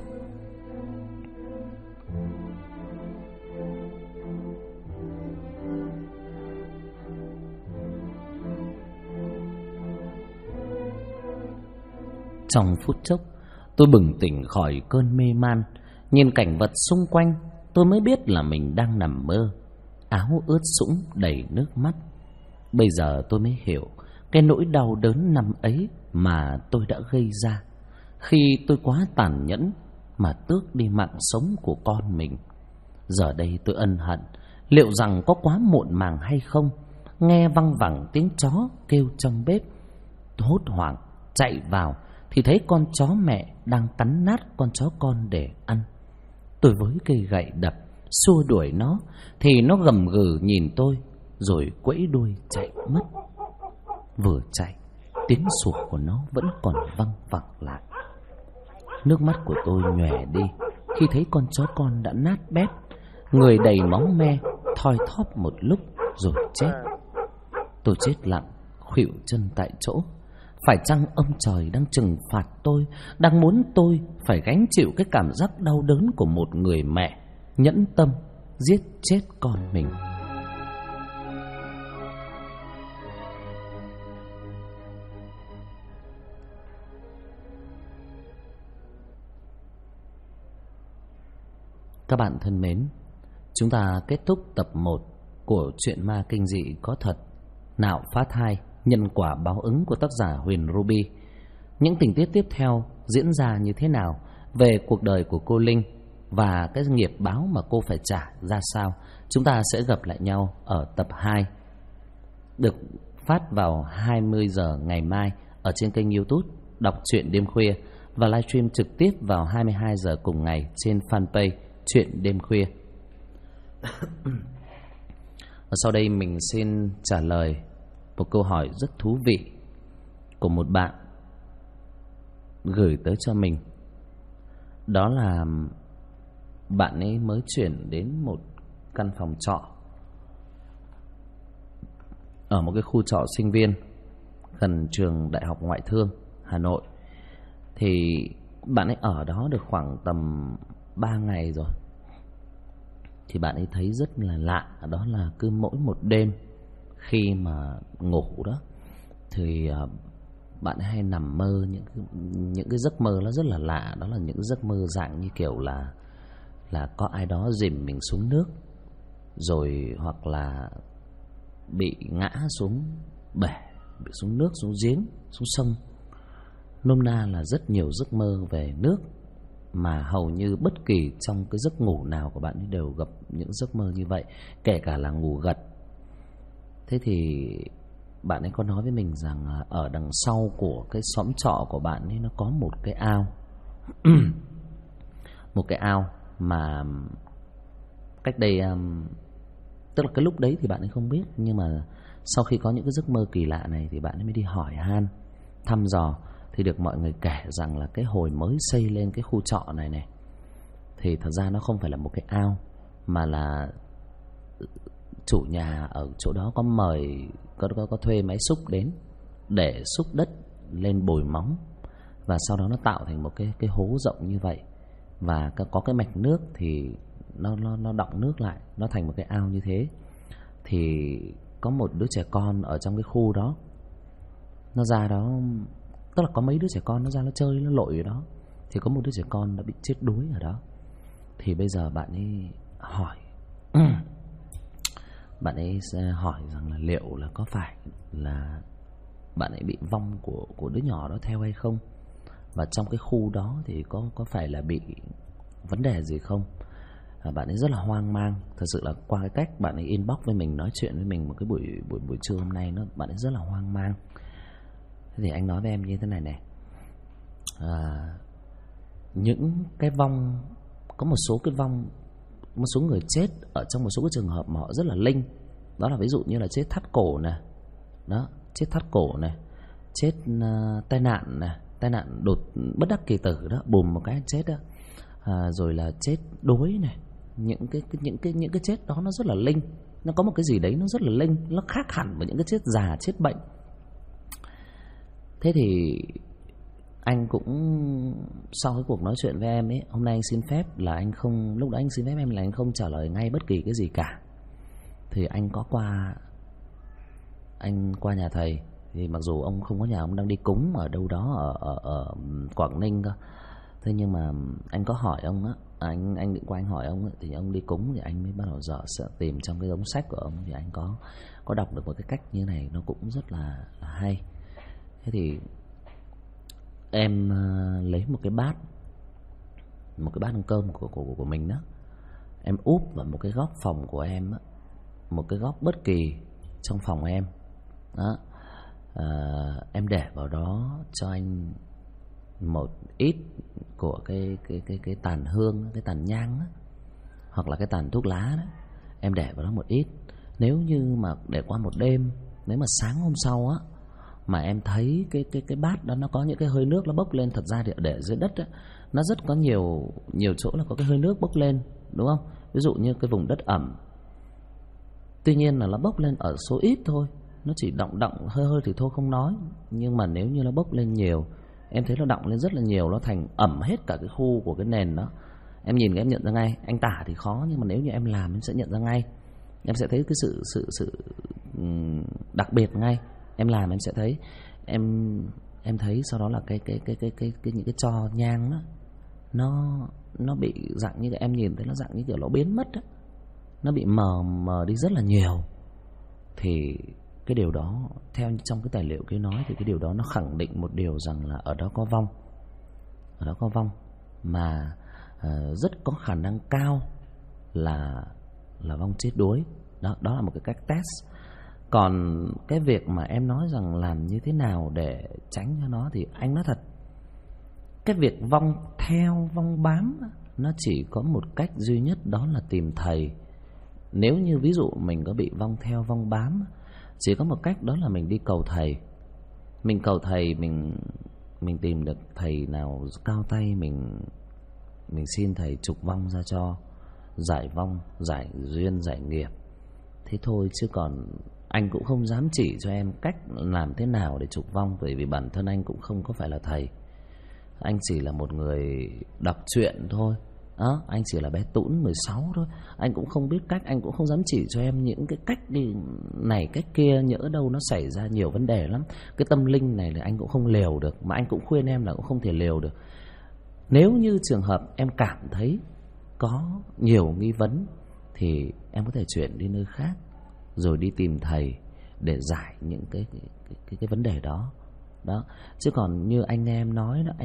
Trong phút chốc, tôi bừng tỉnh khỏi cơn mê man. Nhìn cảnh vật xung quanh, tôi mới biết là mình đang nằm mơ. Áo ướt sũng đầy nước mắt. Bây giờ tôi mới hiểu cái nỗi đau đớn năm ấy mà tôi đã gây ra, khi tôi quá tàn nhẫn mà tước đi mạng sống của con mình. Giờ đây tôi ân hận, liệu rằng có quá muộn màng hay không. Nghe văng vẳng tiếng chó kêu trong bếp, tôi hốt hoảng chạy vào thì thấy con chó mẹ đang cắn nát con chó con để ăn. Tôi với cây gậy đập xua đuổi nó thì nó gầm gừ nhìn tôi, rồi quẫy đuôi chạy mất. Vừa chạy, tiếng sủa của nó vẫn còn văng vẳng lại. Nước mắt của tôi nhòe đi khi thấy con chó con đã nát bét, người đầy máu me, thoi thóp một lúc rồi chết. Tôi chết lặng, khuỵu chân tại chỗ. Phải chăng ông trời đang trừng phạt tôi, đang muốn tôi phải gánh chịu cái cảm giác đau đớn của một người mẹ nhẫn tâm giết chết con mình? Các bạn thân mến, chúng ta kết thúc tập 1 của truyện ma kinh dị có thật Nạo Phá Thai, nhân quả báo ứng của tác giả Huyền Ruby. Những tình tiết tiếp theo diễn ra như thế nào, về cuộc đời của cô Linh và cái nghiệp báo mà cô phải trả ra sao, chúng ta sẽ gặp lại nhau ở tập 2, được phát vào 20 giờ ngày mai ở trên kênh YouTube Đọc Truyện Đêm Khuya, và livestream trực tiếp vào 22 giờ cùng ngày trên fanpage Truyện Đêm Khuya. Và sau đây mình xin trả lời một câu hỏi rất thú vị của một bạn gửi tới cho mình. Đó là bạn ấy mới chuyển đến một căn phòng trọ ở một cái khu trọ sinh viên gần trường Đại học Ngoại thương Hà Nội. Thì bạn ấy ở đó được khoảng tầm 3 ngày rồi. Thì bạn ấy thấy rất là lạ, đó là cứ mỗi một đêm khi mà ngủ đó thì bạn hay nằm mơ những cái giấc mơ nó rất là lạ. Đó là những giấc mơ dạng như kiểu là có ai đó dìm mình xuống nước, rồi hoặc là bị ngã xuống bể, bị xuống nước, xuống giếng, xuống sông. Nôm na là rất nhiều giấc mơ về nước, mà hầu như bất kỳ trong cái giấc ngủ nào của bạn ấy đều gặp những giấc mơ như vậy, kể cả là ngủ gật. Thế thì bạn ấy có nói với mình rằng ở đằng sau của cái xóm trọ của bạn ấy nó có một cái ao. Một cái ao mà cách đây, tức là cái lúc đấy thì bạn ấy không biết, nhưng mà sau khi có những cái giấc mơ kỳ lạ này thì bạn ấy mới đi hỏi han, thăm dò, thì được mọi người kể rằng là cái hồi mới xây lên cái khu trọ này này thì thật ra nó không phải là một cái ao, mà là chủ nhà ở chỗ đó có mời, có thuê máy xúc đến để xúc đất lên bồi móng, và sau đó nó tạo thành một cái hố rộng như vậy, và có cái mạch nước thì nó đọng nước lại, nó thành một cái ao như thế. Thì có một đứa trẻ con ở trong cái khu đó, nó ra đó, tức là có mấy đứa trẻ con nó ra nó chơi, nó lội ở đó, thì có một đứa trẻ con đã bị chết đuối ở đó. Thì bây giờ bạn ấy hỏi bạn ấy sẽ hỏi rằng là liệu là có phải là bạn ấy bị vong của đứa nhỏ đó theo hay không, và trong cái khu đó thì có phải là bị vấn đề gì không. Bạn ấy rất là hoang mang. Thật sự là qua cái cách bạn ấy inbox với mình, nói chuyện với mình một cái buổi trưa hôm nay, bạn ấy rất là hoang mang. Thế thì anh nói với em như thế này này, những cái vong, có một số cái vong, một số người chết ở trong một số cái trường hợp mà họ rất là linh. Đó là ví dụ như là chết thắt cổ này, đó, chết thắt cổ này, chết tai nạn này, tai nạn đột bất đắc kỳ tử đó, bùm một cái chết đó, rồi là chết đuối này. Những cái chết đó nó rất là linh, nó có một cái gì đấy nó rất là linh, nó khác hẳn với những cái chết già, chết bệnh. Thế thì anh cũng sau cái cuộc nói chuyện với em ấy, hôm nay anh xin phép là anh không, lúc đó anh xin phép em là anh không trả lời ngay bất kỳ cái gì cả. Thì anh có qua nhà thầy, thì mặc dù ông không có nhà, ông đang đi cúng ở đâu đó ở Quảng Ninh cơ. Thế nhưng mà anh có hỏi ông á, anh định qua anh hỏi ông á, thì ông đi cúng thì anh mới bắt đầu sợ tìm trong cái đống sách của ông, thì anh có đọc được một cái cách như này, nó cũng rất là hay. Thế thì em lấy một cái bát ăn cơm của mình đó, em úp vào một cái góc phòng của em á, một cái góc bất kỳ trong phòng em đó. Em để vào đó cho anh một ít của cái tàn hương, cái tàn nhang đó, hoặc là cái tàn thuốc lá đó, em để vào đó một ít. Nếu như mà để qua một đêm, nếu mà sáng hôm sau á mà em thấy cái bát đó nó có những cái hơi nước nó bốc lên, thật ra thì để dưới đất á, nó rất có nhiều chỗ là có cái hơi nước bốc lên, đúng không? Ví dụ như cái vùng đất ẩm, tuy nhiên là nó bốc lên ở số ít thôi, nó chỉ động hơi thì thôi không nói, nhưng mà nếu như nó bốc lên nhiều, em thấy nó động lên rất là nhiều, nó thành ẩm hết cả cái khu của cái nền đó. Em nhìn em nhận ra ngay, anh tả thì khó, nhưng mà nếu như em làm em sẽ nhận ra ngay, em sẽ thấy cái sự đặc biệt ngay. Em làm em sẽ thấy, em thấy sau đó là cái những cái tro nhang đó, nó bị dạng như em nhìn thấy nó dạng như kiểu nó biến mất đó, nó bị mờ đi rất là nhiều. Thì cái điều đó theo trong cái tài liệu kia nói, thì cái điều đó nó khẳng định một điều rằng là ở đó có vong, mà rất có khả năng cao là vong chết đuối. Đó là một cái cách test. Còn cái việc mà em nói rằng làm như thế nào để tránh cho nó, thì anh nói thật, cái việc vong theo vong bám nó chỉ có một cách duy nhất, đó là tìm thầy. Nếu như ví dụ mình có bị vong theo vong bám, chỉ có một cách, đó là mình đi cầu thầy. Mình cầu thầy, mình tìm được thầy nào cao tay, mình xin thầy trục vong ra cho, giải vong, giải duyên, giải nghiệp. Thế thôi, chứ còn anh cũng không dám chỉ cho em cách làm thế nào để trục vong, bởi vì bản thân anh cũng không có phải là thầy. Anh chỉ là một người đọc truyện thôi. Đó, anh chỉ là bé Tũn 16 thôi. Anh cũng không biết cách, anh cũng không dám chỉ cho em những cái cách đi này cách kia, nhỡ đâu nó xảy ra nhiều vấn đề lắm. Cái tâm linh này là anh cũng không liều được, mà anh cũng khuyên em là cũng không thể liều được. Nếu như trường hợp em cảm thấy có nhiều nghi vấn, thì em có thể chuyển đi nơi khác, rồi đi tìm thầy để giải những cái vấn đề đó. Đó, chứ còn như anh em nói đó,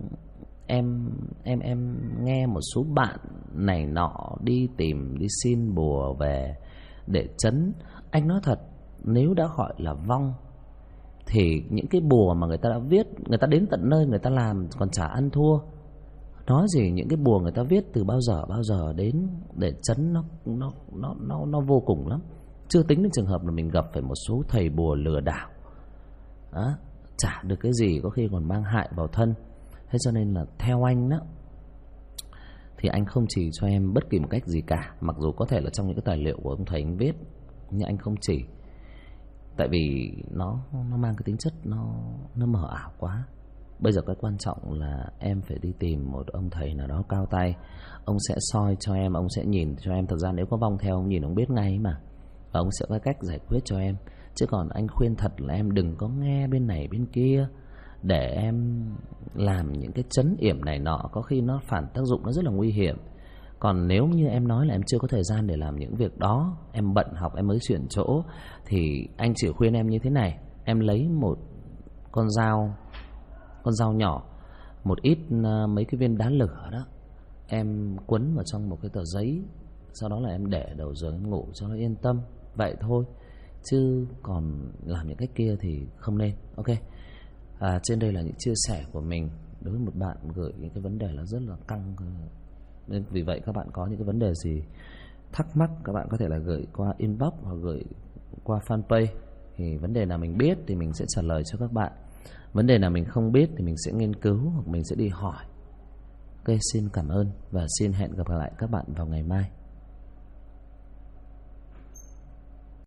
em nghe một số bạn này nọ đi tìm, đi xin bùa về để trấn. Anh nói thật, nếu đã gọi là vong thì những cái bùa mà người ta đã viết, người ta đến tận nơi người ta làm còn chả ăn thua. Nói gì những cái bùa người ta viết từ bao giờ đến để trấn, nó vô cùng lắm. Chưa tính đến trường hợp là mình gặp phải một số thầy bùa lừa đảo đó, chả được cái gì, có khi còn mang hại vào thân. Thế cho nên là theo anh đó, thì anh không chỉ cho em bất kỳ một cách gì cả. Mặc dù có thể là trong những cái tài liệu của ông thầy anh viết, nhưng anh không chỉ. Tại vì nó mang cái tính chất nó mờ ảo quá. Bây giờ cái quan trọng là em phải đi tìm một ông thầy nào đó cao tay. Ông sẽ soi cho em, ông sẽ nhìn cho em. Thật ra nếu có vong theo, ông nhìn ông biết ngay mà. Và ông sẽ có cách giải quyết cho em. Chứ còn anh khuyên thật là em đừng có nghe bên này bên kia để em làm những cái trấn yểm này nọ. Có khi nó phản tác dụng, nó rất là nguy hiểm. Còn nếu như em nói là em chưa có thời gian để làm những việc đó, em bận học, em mới chuyển chỗ, thì anh chỉ khuyên em như thế này. Em lấy một con dao nhỏ, một ít mấy cái viên đá lửa đó, em quấn vào trong một cái tờ giấy, sau đó là em để đầu giường em ngủ cho nó yên tâm. Vậy thôi, chứ còn làm những cách kia thì không nên. Ok. Trên đây là những chia sẻ của mình đối với một bạn gửi những cái vấn đề là rất là căng. Nên vì vậy các bạn có những cái vấn đề gì thắc mắc, các bạn có thể là gửi qua inbox hoặc gửi qua fanpage. Thì vấn đề nào mình biết thì mình sẽ trả lời cho các bạn. Vấn đề nào mình không biết thì mình sẽ nghiên cứu hoặc mình sẽ đi hỏi. Ok, xin cảm ơn và xin hẹn gặp lại các bạn vào ngày mai.